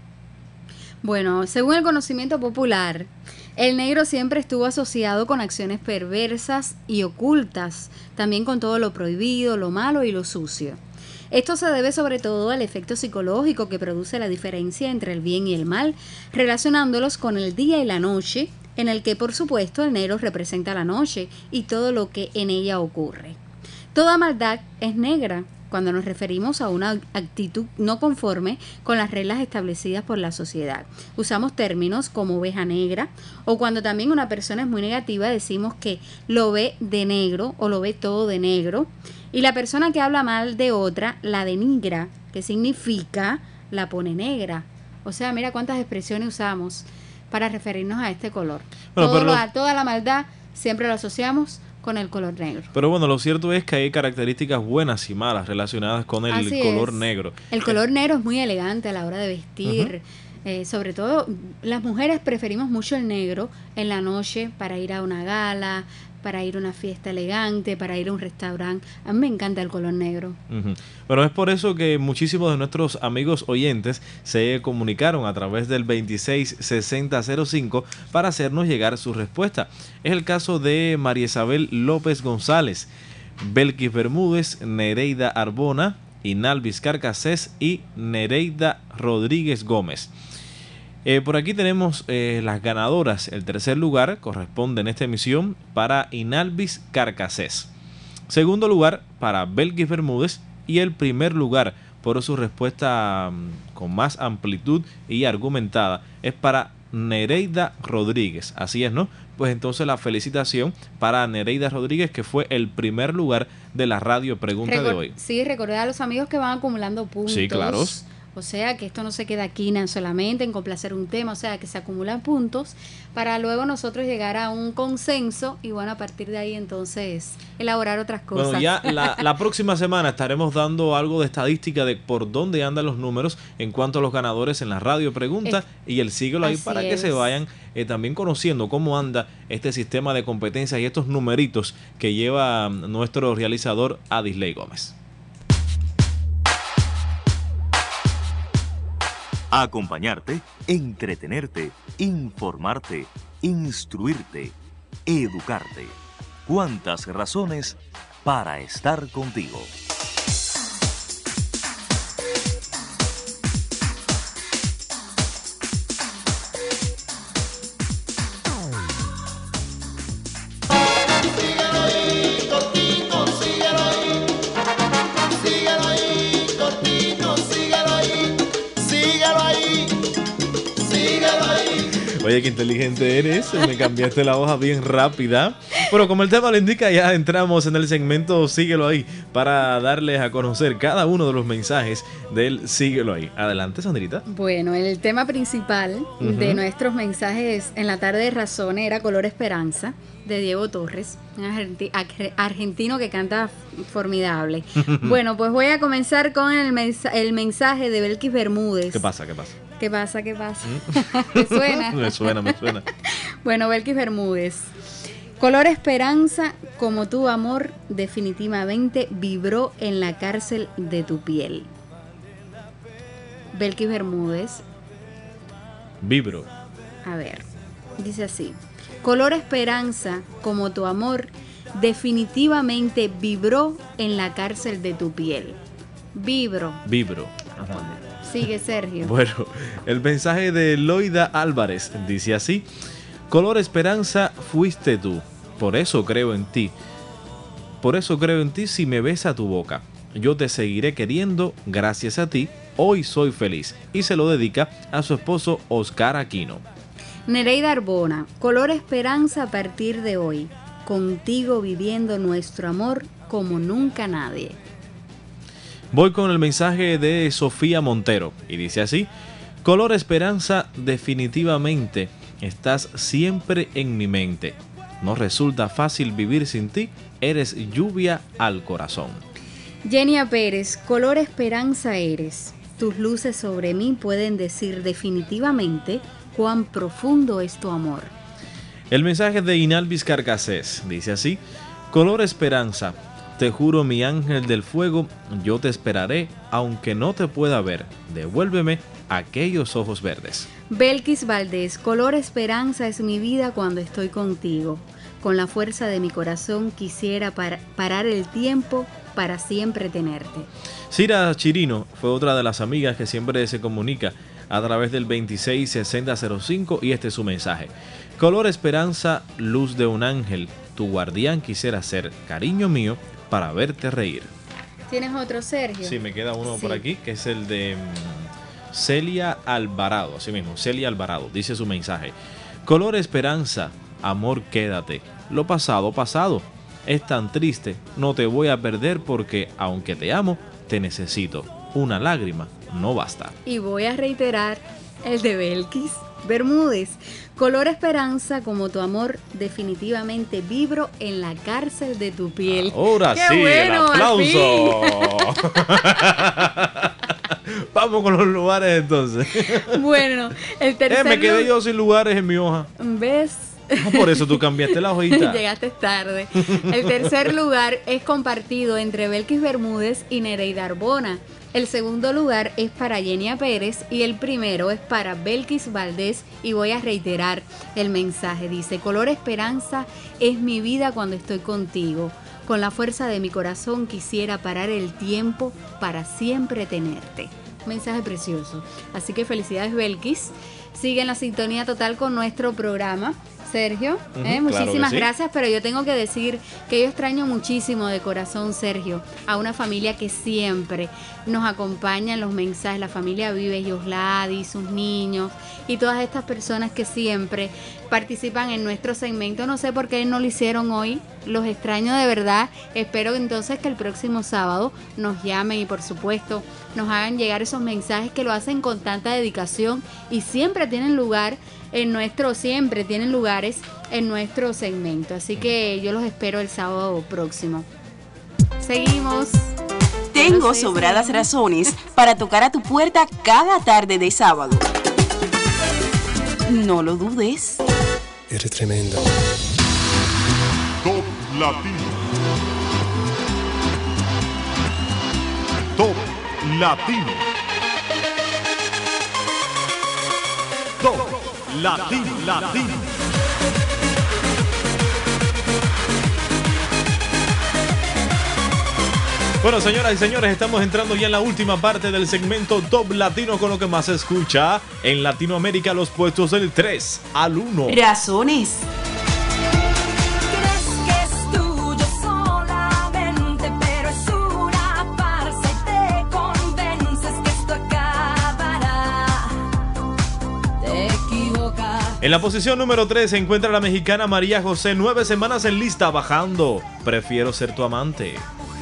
Bueno, según el conocimiento popular, el negro siempre estuvo asociado con acciones perversas y ocultas, también con todo lo prohibido, lo malo y lo sucio. Esto se debe sobre todo al efecto psicológico que produce la diferencia entre el bien y el mal, relacionándolos con el día y la noche, en el que por supuesto el negro representa la noche y todo lo que en ella ocurre. Toda maldad es negra cuando nos referimos a una actitud no conforme con las reglas establecidas por la sociedad. Usamos términos como oveja negra, o cuando también una persona es muy negativa decimos que lo ve de negro o lo ve todo de negro. Y la persona que habla mal de otra la denigra, que significa la pone negra. O sea, mira cuántas expresiones usamos para referirnos a este color. Bueno, Todo pero lo- lo- toda la maldad siempre lo asociamos con el color negro. Pero bueno, lo cierto es que hay características buenas y malas relacionadas con el Así color es. negro. El color negro es muy elegante a la hora de vestir. Eh, sobre todo, las mujeres preferimos mucho el negro en la noche para ir a una gala, para ir a una fiesta elegante, para ir a un restaurante. A mí me encanta el color negro. Ujú. Bueno, es por eso que muchísimos de nuestros amigos oyentes se comunicaron a través del veintiséis sesenta cero cinco para hacernos llegar su respuesta. Es el caso de María Isabel López González, Belkis Bermúdez, Nereida Arbona, Inalvis Carcasés y Nereida Rodríguez Gómez. Eh, por aquí tenemos eh, las ganadoras. El tercer lugar corresponde en esta emisión para Inalvis Carcasés. Segundo lugar para Belkis Bermúdez. Y el primer lugar, por su respuesta mm, con más amplitud y argumentada, es para Nereida Rodríguez. Así es, ¿no? Pues entonces la felicitación para Nereida Rodríguez, que fue el primer lugar de la radio pregunta de Recor- hoy. Sí, recordar a los amigos que van acumulando puntos. Sí, claro. O sea, que esto no se queda aquí en solamente en complacer un tema, o sea, que se acumulan puntos para luego nosotros llegar a un consenso y bueno, a partir de ahí entonces elaborar otras cosas. Bueno, ya la, la próxima semana estaremos dando algo de estadística de por dónde andan los números en cuanto a los ganadores en la radio pregunta Es- y el siglo ahí así para que se es. vayan eh, también conociendo cómo anda este sistema de competencias y estos numeritos que lleva mm, nuestro realizador Adisley Gómez. Acompañarte, entretenerte, informarte, instruirte, educarte. ¿Cuántas razones para estar contigo? Cortito, síguelo ahí. Síguelo ahí, cortito, síguelo ahí. Síguelo ahí. Síguelo ahí. Oye, qué inteligente eres, me cambiaste la hoja bien rápida. Pero como el tema lo indica, ya entramos en el segmento Síguelo ahí para darles a conocer cada uno de los mensajes del Síguelo ahí. Adelante, Sandrita. Bueno, el tema principal Ujú. de nuestros mensajes en la tarde de razón era Color Esperanza, de Diego Torres, un argenti- arge- argentino que canta formidable. Bueno, pues voy a comenzar con el, mensa- el mensaje de Belkis Bermúdez. ¿Qué pasa? ¿Qué pasa? ¿Qué pasa? ¿Qué pasa? ¿Te suena? Me suena, me suena. Bueno, Belkis Bermúdez. Color Esperanza, como tu amor, definitivamente vibró en la cárcel de tu piel. Belkis Bermúdez. Vibro. A ver, dice así. Color Esperanza, como tu amor, definitivamente vibró en la cárcel de tu piel. Vibro. Vibro. Sigue, Sergio. Bueno, el mensaje de Loida Álvarez dice así: Color Esperanza fuiste tú, por eso creo en ti. Por eso creo en ti si me besa tu boca. Yo te seguiré queriendo, gracias a ti, hoy soy feliz. Y se lo dedica a su esposo Oscar Aquino. Nereida Arbona, Color Esperanza a partir de hoy, contigo viviendo nuestro amor como nunca nadie. Voy con el mensaje de Sofía Montero y dice así: Color Esperanza, definitivamente estás siempre en mi mente. No resulta fácil vivir sin ti, eres lluvia al corazón. Yenia Pérez, Color Esperanza eres. Tus luces sobre mí pueden decir definitivamente cuán profundo es tu amor. El mensaje de Inalvis Carcasés dice así: Color Esperanza, te juro mi ángel del fuego, yo te esperaré aunque no te pueda ver. Devuélveme aquellos ojos verdes. Belkis Valdés, Color Esperanza es mi vida cuando estoy contigo. Con la fuerza de mi corazón quisiera par- parar el tiempo para siempre tenerte. Cira Chirino fue otra de las amigas que siempre se comunica a través del veintiséis sesenta cero cinco y este es su mensaje. Color Esperanza, luz de un ángel, tu guardián quisiera ser, cariño mío, para verte reír. ¿Tienes otro, Sergio? Sí, me queda uno Sí. por aquí, que es el de mm, Celia Alvarado, así mismo, Celia Alvarado, dice su mensaje. Color Esperanza, amor quédate, lo pasado pasado, es tan triste, no te voy a perder porque aunque te amo, te necesito, una lágrima no basta. Y voy a reiterar el de Belkis Bermúdez. Color Esperanza, como tu amor, definitivamente vibro en la cárcel de tu piel. Ahora ¡Qué sí, bueno, el al aplauso. Vamos con los lugares entonces. Bueno, el Eh, tercer me quedé lu- yo sin lugares en mi hoja. ¿Ves? Ah, por eso tú cambiaste la hojita. Llegaste tarde. El tercer lugar es compartido entre Belkis Bermúdez y Nereida Arbona. El segundo lugar es para Yenia Pérez y el primero es para Belkis Valdés. Y voy a reiterar el mensaje. Dice: Color Esperanza es mi vida cuando estoy contigo. Con la fuerza de mi corazón quisiera parar el tiempo para siempre tenerte. Mensaje precioso. Así que felicidades, Belkis. Sigue en la sintonía total con nuestro programa. Sergio, Ujú, ¿eh? claro que muchísimas sí. gracias, pero yo tengo que decir que yo extraño muchísimo de corazón, Sergio, a una familia que siempre nos acompaña en los mensajes, la familia Vives, Yosladi, sus niños y todas estas personas que siempre participan en nuestro segmento. No sé por qué no lo hicieron hoy, Los extraño de verdad. Espero entonces que el próximo sábado nos llamen y por supuesto nos hagan llegar esos mensajes que lo hacen con tanta dedicación y siempre tienen lugar en nuestro, siempre tienen lugares en nuestro segmento. Así que yo los espero el sábado próximo. Seguimos. Tengo sobradas razones para tocar a tu puerta cada tarde de sábado. No lo dudes. Eres tremenda. Top Latino. Top Latino. Top Latino. Latino. Bueno, señoras y señores, estamos entrando ya en la última parte del segmento Top Latino con lo que más se escucha en Latinoamérica, los puestos del tres al uno. Razones. Crees que es tuyo solamente, pero es una farsa y te convences que esto acabará. Te equivocas. En la posición número tres se encuentra la mexicana María José, nueve semanas en lista, bajando. Prefiero ser tu amante.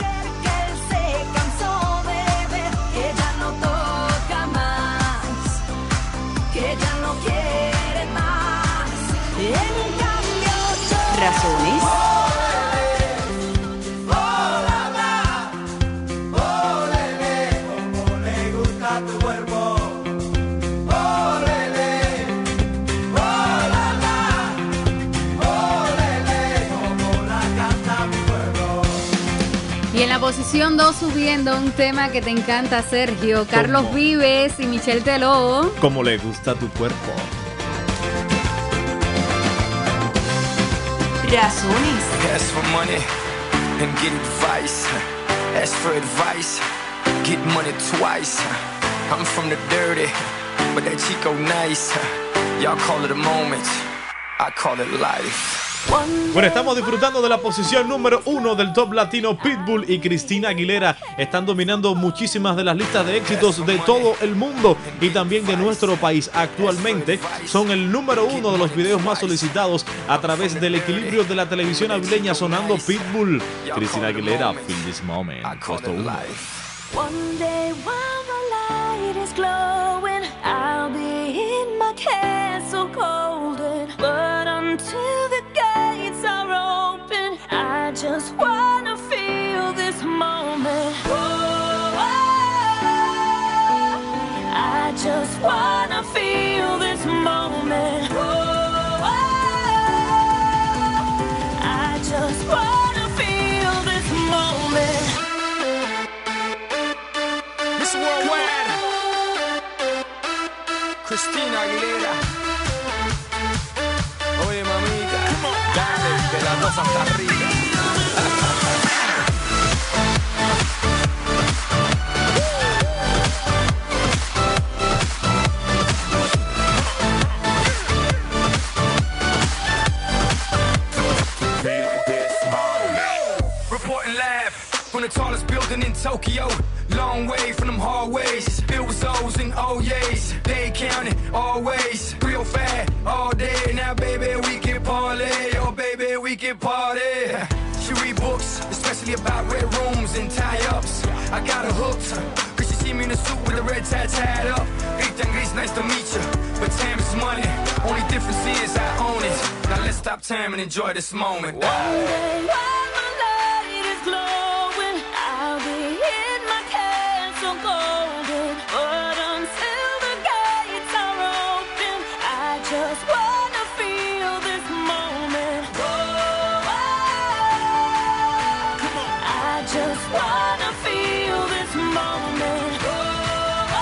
Razones. Y en la posición dos subiendo un tema que te encanta, Sergio, Carlos ¿Cómo? Vives y Michelle Teló. Como le gusta tu cuerpo. Razones. Ask for money and get advice. Ask for advice, get money twice. I'm from the dirty, but that Chico nice. Y'all call it a moment, I call it life. Bueno, estamos disfrutando de la posición número uno del Top Latino. Pitbull y Cristina Aguilera están dominando muchísimas de las listas de éxitos de todo el mundo y también de nuestro país. Actualmente son el número uno de los videos más solicitados a través del equilibrio de la televisión avileña, sonando Pitbull, Cristina Aguilera, Feel This Moment, puesto uno. One day while the light is glowing, I'll be in my castle golden. But until the gates are open, I just wanna feel this moment. Oh, I just wanna feel this moment. Oh, I just wanna feel this moment. Miss Worldwide, Cristina Aguilera. Oye, mamita, dale de las dos hasta arriba. Reporting live from the tallest building in Tokyo. Long way from them hallways. Filled with O's and O's. They counting always. Real fat all day. Now, baby, we can parlay. Oh, baby, we can party. She read books, especially about red rooms and tie-ups. I got her hooked. Cause she see me in a suit with a red tie tied up. Ethan Grease, nice to meet you. But time is money. Only difference is I own it. Now let's stop time and enjoy this moment. One day while the light is glowing, I'll be in my castle golden. But until the gates are open, I just wanna feel this moment. Oh, I just wanna feel this moment. Oh,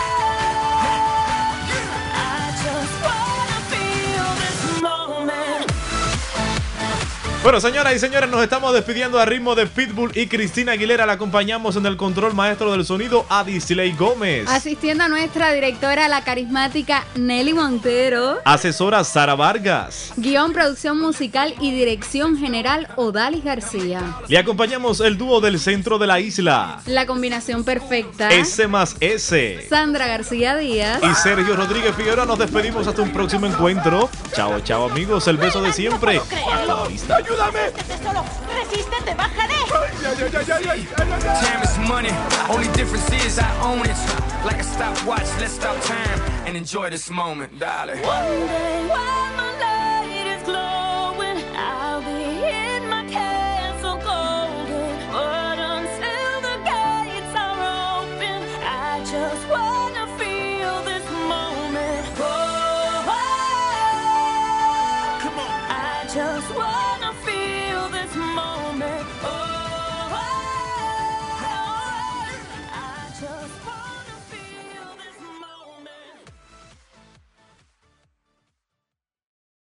I just wanna feel this moment. Bueno, señoras y señores, nos estamos despidiendo a ritmo de Pitbull y Cristina Aguilera. La acompañamos en el control maestro del sonido a Disley Gómez. Asistiendo a nuestra directora, la carismática Nelly Montero. Asesora Sara Vargas. Guión, producción musical y dirección general Odalis García. Le acompañamos el dúo del centro de la isla. La combinación perfecta. S más S. Sandra García Díaz. Y Sergio Rodríguez Figueroa. Nos despedimos hasta un próximo encuentro. Chao, chao amigos. El beso de siempre. Hasta la vista. ¡Ayúdame! Resístete solo. Resístete, bajaré. Ay, ay, ay, ay, ay, ay, ay. Time is money, only difference is I own it. Like a stopwatch, let's stop time and enjoy this moment, darling. One day while my light is glowing, I'll be in my castle golden. But until the gates are open, I just wanna feel this moment. Oh, oh, come on. I just wanna feel